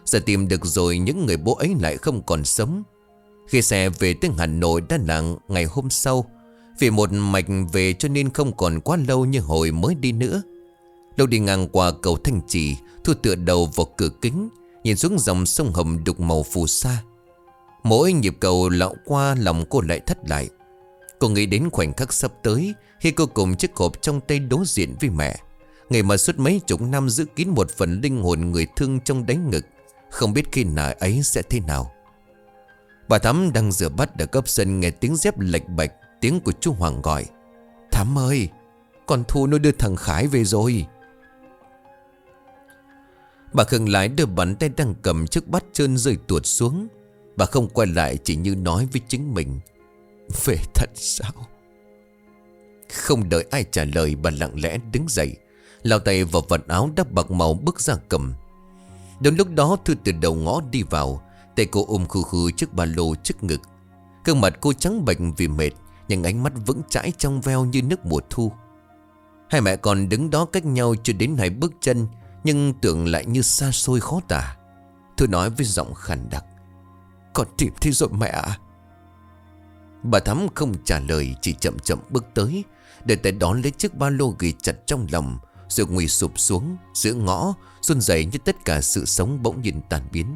Giờ tìm được rồi, những người bố ấy lại không còn sống. Khi xe về tới Hà Nội đã là ngày hôm sau. Vì một mạch về cho nên không còn quá lâu như hồi mới đi nữa. Lâu đi ngang qua cầu Thanh Trì, Thu tựa đầu vào cửa kính, nhìn xuống dòng sông Hồng đục màu phù sa. Mỗi nhịp cầu lạo qua, lòng cô lại thắt lại. Cô nghĩ đến khoảnh khắc sắp tới, khi cô cùng chiếc hộp trong tay đối diện với mẹ. Ngày mà suốt mấy chục năm giữ kín một phần linh hồn người thương trong đáy ngực. Không biết khi nào ấy sẽ thế nào. Bà Thắm đang rửa bát ở góc sân, nghe tiếng dép lệch bạch. Tiếng của chú Hoàng gọi: Thắm ơi, con Thu nó đưa thằng Khải về rồi. Bà khựng lại, đưa bàn tay đang cầm chiếc bát trơn rơi tuột xuống. Bà không quay lại, chỉ như nói với chính mình: Về thật sao? Không đợi ai trả lời, bà lặng lẽ đứng dậy, lao tay vào vật áo đắp bạc màu bước ra cầm. Đến lúc đó Thư từ đầu ngõ đi vào, tay cô ôm khư khư chiếc ba lô trước ngực. Gương mặt cô trắng bệch vì mệt, nhưng ánh mắt vững chãi trong veo như nước mùa thu. Hai mẹ con đứng đó cách nhau chưa đến hai bước chân, nhưng tưởng lại như xa xôi khó tả. Thư nói với giọng khàn đặc: Con tìm thấy rồi mẹ ạ. Bà Thắm không trả lời, chỉ chậm chậm bước tới, để tay đón lấy chiếc ba lô ghi chặt trong lòng, rồi ngồi sụp xuống giữa ngõ, run rẩy như tất cả sự sống bỗng nhiên tan biến.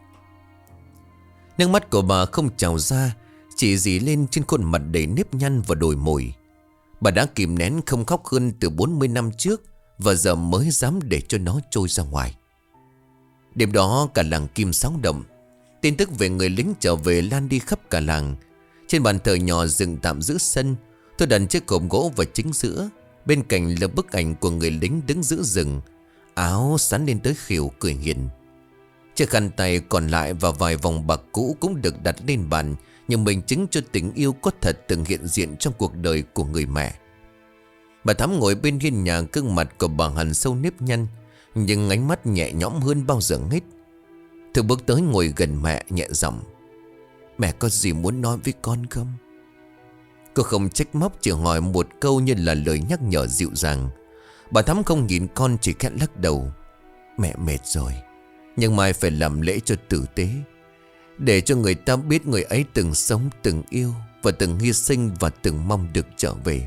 Nước mắt của bà không trào ra, chỉ dì lên trên khuôn mặt đầy nếp nhăn và đồi mồi. Bà đã kìm nén không khóc hơn từ bốn mươi năm trước, và giờ mới dám để cho nó trôi ra ngoài. Đêm đó cả làng Kim sóng động. Tin tức về người lính trở về lan đi khắp cả làng. Trên bàn thờ nhỏ dựng tạm giữa sân, tôi đặt chiếc cột gỗ vào chính giữa. Bên cạnh là bức ảnh của người lính đứng giữa rừng, áo sắn lên tới khuỷu cười hiền. Chiếc khăn tay còn lại và vài vòng bạc cũ cũng được đặt lên bàn, nhưng minh chứng cho tình yêu có thật từng hiện diện trong cuộc đời của người mẹ. Bà Thắm ngồi bên hiên nhà, gương mặt của bà hằn sâu nếp nhăn, nhưng ánh mắt nhẹ nhõm hơn bao giờ hết. Thư bước tới ngồi gần mẹ, nhẹ giọng: Mẹ có gì muốn nói với con không? Cô không trách móc, chỉ hỏi một câu như là lời nhắc nhở dịu dàng. Bà Thắm không nhìn con, chỉ khẽ lắc đầu: Mẹ mệt rồi, nhưng mai phải làm lễ cho tử tế, để cho người ta biết người ấy từng sống, từng yêu, và từng hy sinh, và từng mong được trở về.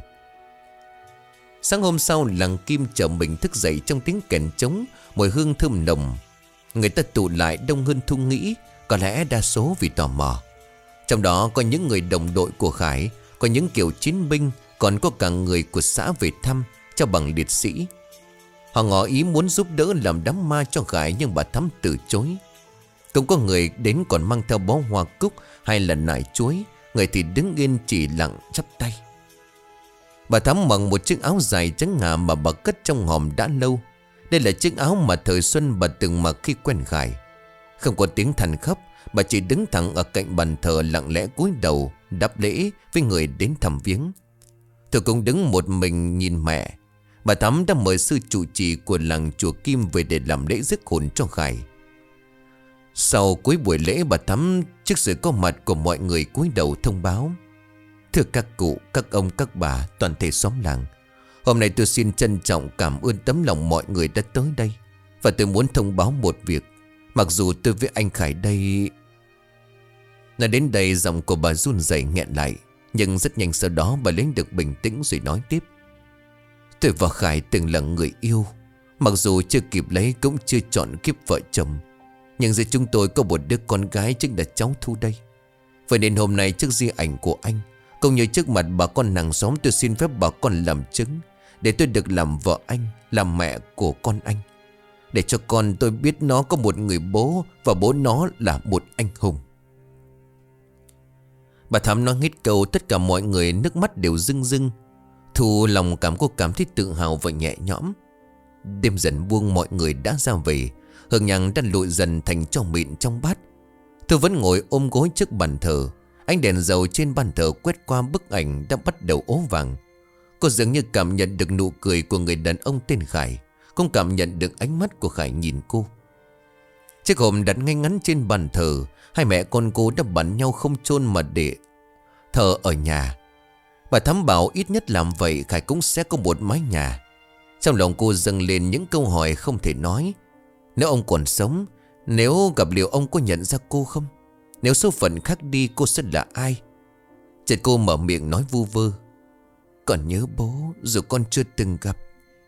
Sáng hôm sau, làng Kim chợ mình thức dậy trong tiếng kèn trống, mùi hương thơm nồng. Người ta tụ lại đông hơn Thu nghĩ, có lẽ đa số vì tò mò. Trong đó có những người đồng đội của Khải, có những kiểu chiến binh, còn có cả người của xã về thăm, cho bằng liệt sĩ. Họ ngỏ ý muốn giúp đỡ làm đám ma cho Khải, nhưng bà Thắm từ chối. Cũng có người đến còn mang theo bó hoa cúc hay là nải chuối, người thì đứng yên chỉ lặng chắp tay. Bà Thắm mặc một chiếc áo dài trắng ngà mà bà cất trong hòm đã lâu. Đây là chiếc áo mà thời xuân bà từng mặc khi quen Khải. Không có tiếng than khóc, bà chỉ đứng thẳng ở cạnh bàn thờ, lặng lẽ cúi đầu đáp lễ với người đến thăm viếng. Tôi cũng đứng một mình nhìn mẹ. Bà Thắm đã mời sư trụ trì của làng chùa Kim về để làm lễ rước hồn cho Khải. Sau cuối buổi lễ, bà Thắm trước sự có mặt của mọi người cúi đầu thông báo: Thưa các cụ, các ông, các bà, toàn thể xóm làng, hôm nay tôi xin trân trọng cảm ơn tấm lòng mọi người đã tới đây. Và tôi muốn thông báo một việc. Mặc dù tôi với anh Khải đây... Nói đến đây, giọng của bà run rẩy nghẹn lại, nhưng rất nhanh sau đó bà lấy được bình tĩnh rồi nói tiếp: Tôi và Khải từng là người yêu, mặc dù chưa kịp lấy, cũng chưa chọn kiếp vợ chồng, nhưng giữa chúng tôi có một đứa con gái, chính là cháu Thu đây. Vậy nên hôm nay trước di ảnh của anh, cũng như trước mặt bà con nàng xóm, tôi xin phép bà con làm chứng, để tôi được làm vợ anh, làm mẹ của con anh, để cho con tôi biết nó có một người bố, và bố nó là một anh hùng. Bà Thắm nói hết câu, tất cả mọi người nước mắt đều rưng rưng. Thu lòng cảm cô cảm thấy tự hào và nhẹ nhõm. Đêm dần buông, mọi người đã ra về. Hương nhang đã lụi dần thành tro mịn trong bát. Thu vẫn ngồi ôm gối trước bàn thờ. Ánh đèn dầu trên bàn thờ quét qua bức ảnh đã bắt đầu ố vàng. Cô dường như cảm nhận được nụ cười của người đàn ông tên Khải, cũng cảm nhận được ánh mắt của Khải nhìn cô. Chiếc hòm đặt ngay ngắn trên bàn thờ. Hai mẹ con cô đã bắn nhau không chôn mà để thờ ở nhà. Bà Thắm bảo ít nhất làm vậy Khải cũng sẽ có một mái nhà. Trong lòng cô dâng lên những câu hỏi không thể nói. Nếu ông còn sống, Nếu gặp liệu ông có nhận ra cô không? Nếu số phận khác đi cô sẽ là ai? Chợt cô mở miệng nói vu vơ: Còn nhớ bố dù con chưa từng gặp.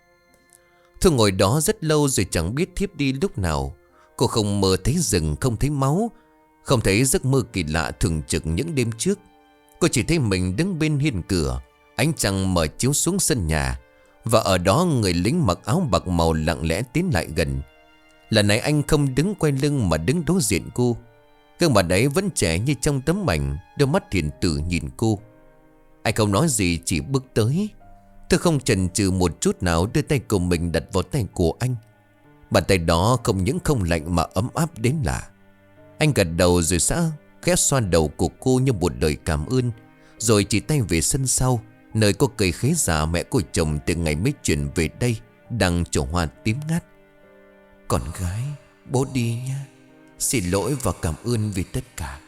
Thu ngồi đó rất lâu rồi chẳng biết thiếp đi lúc nào. Cô không mơ thấy rừng, không thấy máu, không thấy giấc mơ kỳ lạ thường trực những đêm trước. Cô chỉ thấy mình đứng bên hiên cửa, ánh trăng mở chiếu xuống sân nhà, và ở đó người lính mặc áo bạc màu lặng lẽ tiến lại gần. Lần này anh không đứng quay lưng mà đứng đối diện cô. Gương mặt ấy vẫn trẻ như trong tấm ảnh, đôi mắt hiền từ nhìn cô. Anh không nói gì, chỉ bước tới. Tôi không chần chừ một chút nào đưa tay của mình đặt vào tay của anh. Bàn tay đó không những không lạnh mà ấm áp đến lạ. Anh gật đầu rồi xã khẽ xoa đầu của cô như một lời cảm ơn, rồi chỉ tay về sân sau, nơi có cây khế già mẹ cô chồng từ ngày mới chuyển về đây đang trổ hoa tím ngát. Con gái, bố đi nha. Xin lỗi và cảm ơn vì tất cả.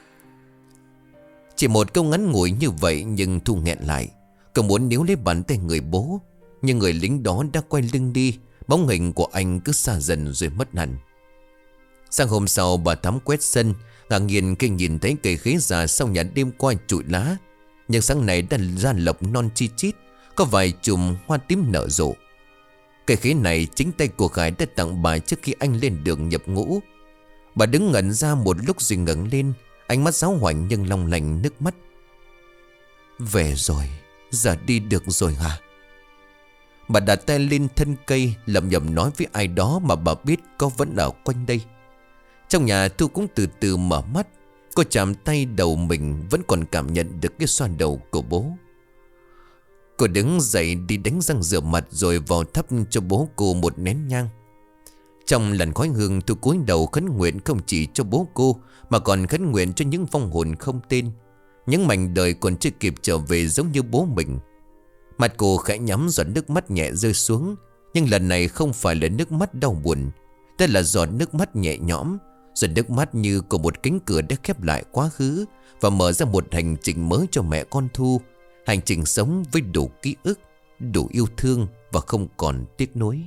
Chỉ một câu ngắn ngủi như vậy nhưng Thu nghẹn lại. Cậu muốn níu lấy bàn tay người bố, nhưng người lính đó đã quay lưng đi. Bóng hình của anh cứ xa dần rồi mất hẳn. Sang hôm sau bà Thắm quét sân, ngạc nhiên khi nhìn thấy cây khế già sau nhà đêm qua trụi lá. Nhưng sáng nay đã ra lộc non chi chít, có vài chùm hoa tím nở rộ. Cây khế này chính tay của Khải đã tặng bà trước khi anh lên đường nhập ngũ. Bà đứng ngẩn ra một lúc rồi ngẩng lên, ánh mắt giáo hoành nhưng long lanh nước mắt. Về rồi, giờ đi được rồi hả? Bà đặt tay lên thân cây, lẩm nhẩm nói với ai đó mà bà biết có vẫn ở quanh đây. Trong nhà Thu cũng từ từ mở mắt. Cô chạm tay đầu mình, vẫn còn cảm nhận được cái xoa đầu của bố. Cô đứng dậy đi đánh răng rửa mặt rồi vào thắp cho bố cô một nén nhang. Trong làn khói hương, Thu cúi đầu khấn nguyện không chỉ cho bố cô, mà còn khấn nguyện cho những vong hồn không tên, những mảnh đời còn chưa kịp trở về giống như bố mình. Mặt cô khẽ nhắm, giọt nước mắt nhẹ rơi xuống. Nhưng lần này không phải là nước mắt đau buồn. Đây là giọt nước mắt nhẹ nhõm, giọt nước mắt như của một cánh cửa đã khép lại quá khứ và mở ra một hành trình mới cho mẹ con Thu. Hành trình sống với đủ ký ức, đủ yêu thương và không còn tiếc nuối.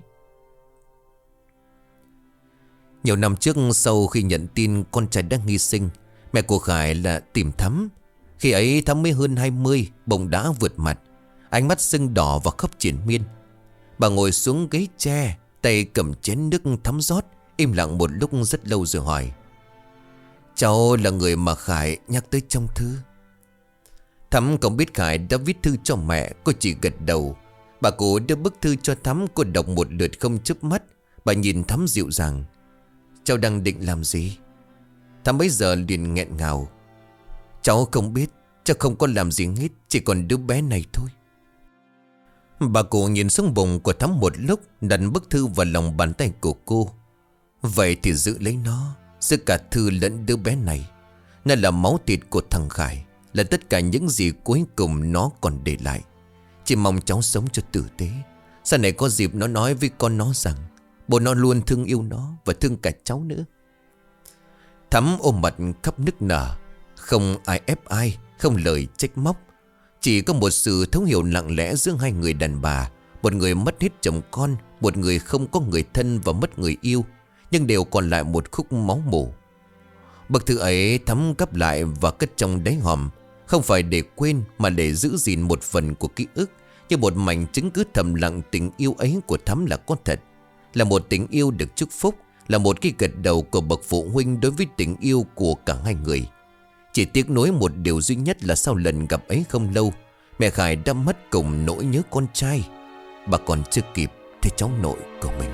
Nhiều năm trước, sau khi nhận tin con trai đã hy sinh, mẹ của Khải là tìm Thắm. Khi ấy Thắm mới hơn hai mươi, bụng đã vượt mặt, ánh mắt sưng đỏ và khóc triền miên. Bà ngồi xuống ghế tre, tay cầm chén nước Thắm rót, im lặng một lúc rất lâu rồi hỏi: Cháu là người mà Khải nhắc tới trong thư? Thắm không biết Khải đã viết thư cho mẹ, cô chỉ gật đầu. Bà cụ đưa bức thư cho Thắm, cô đọc một lượt không chớp mắt. Bà nhìn Thắm dịu dàng: Cháu đang định làm gì? Thắm bấy giờ liền nghẹn ngào: Cháu không biết, cháu không có làm gì hết, chỉ còn đứa bé này thôi. Bà cụ nhìn xuống bụng của Thắm một lúc, đặt bức thư vào lòng bàn tay của cô. Vậy thì giữ lấy nó, giữ cả thư lẫn đứa bé này. Nó là máu thịt của thằng Khải, là tất cả những gì cuối cùng nó còn để lại. Chỉ mong cháu sống cho tử tế. Sau này có dịp nó nói với con nó rằng bố nó luôn thương yêu nó và thương cả cháu nữa. Thắm ôm mặt khóc nức nở. Không ai ép ai, không lời trách móc, chỉ có một sự thấu hiểu lặng lẽ giữa hai người đàn bà. Một người mất hết chồng con, một người không có người thân và mất người yêu, nhưng đều còn lại một khúc máu mủ. Bức thư ấy Thắm gấp lại và cất trong đáy hòm, không phải để quên mà để giữ gìn một phần của ký ức, như một mảnh chứng cứ thầm lặng tình yêu ấy của Thắm là có thật, là một tình yêu được chúc phúc, là một cái gật đầu của bậc phụ huynh đối với tình yêu của cả hai người. Chỉ tiếc nuối một điều duy nhất là sau lần gặp ấy không lâu, mẹ Khải đã mất cùng nỗi nhớ con trai. Bà còn chưa kịp thấy cháu nội của mình.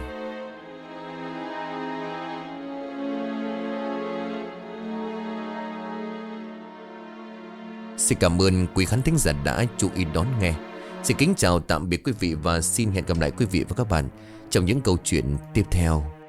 Xin cảm ơn quý khán thính giả đã chú ý đón nghe. Xin kính chào tạm biệt quý vị và xin hẹn gặp lại quý vị và các bạn trong những câu chuyện tiếp theo.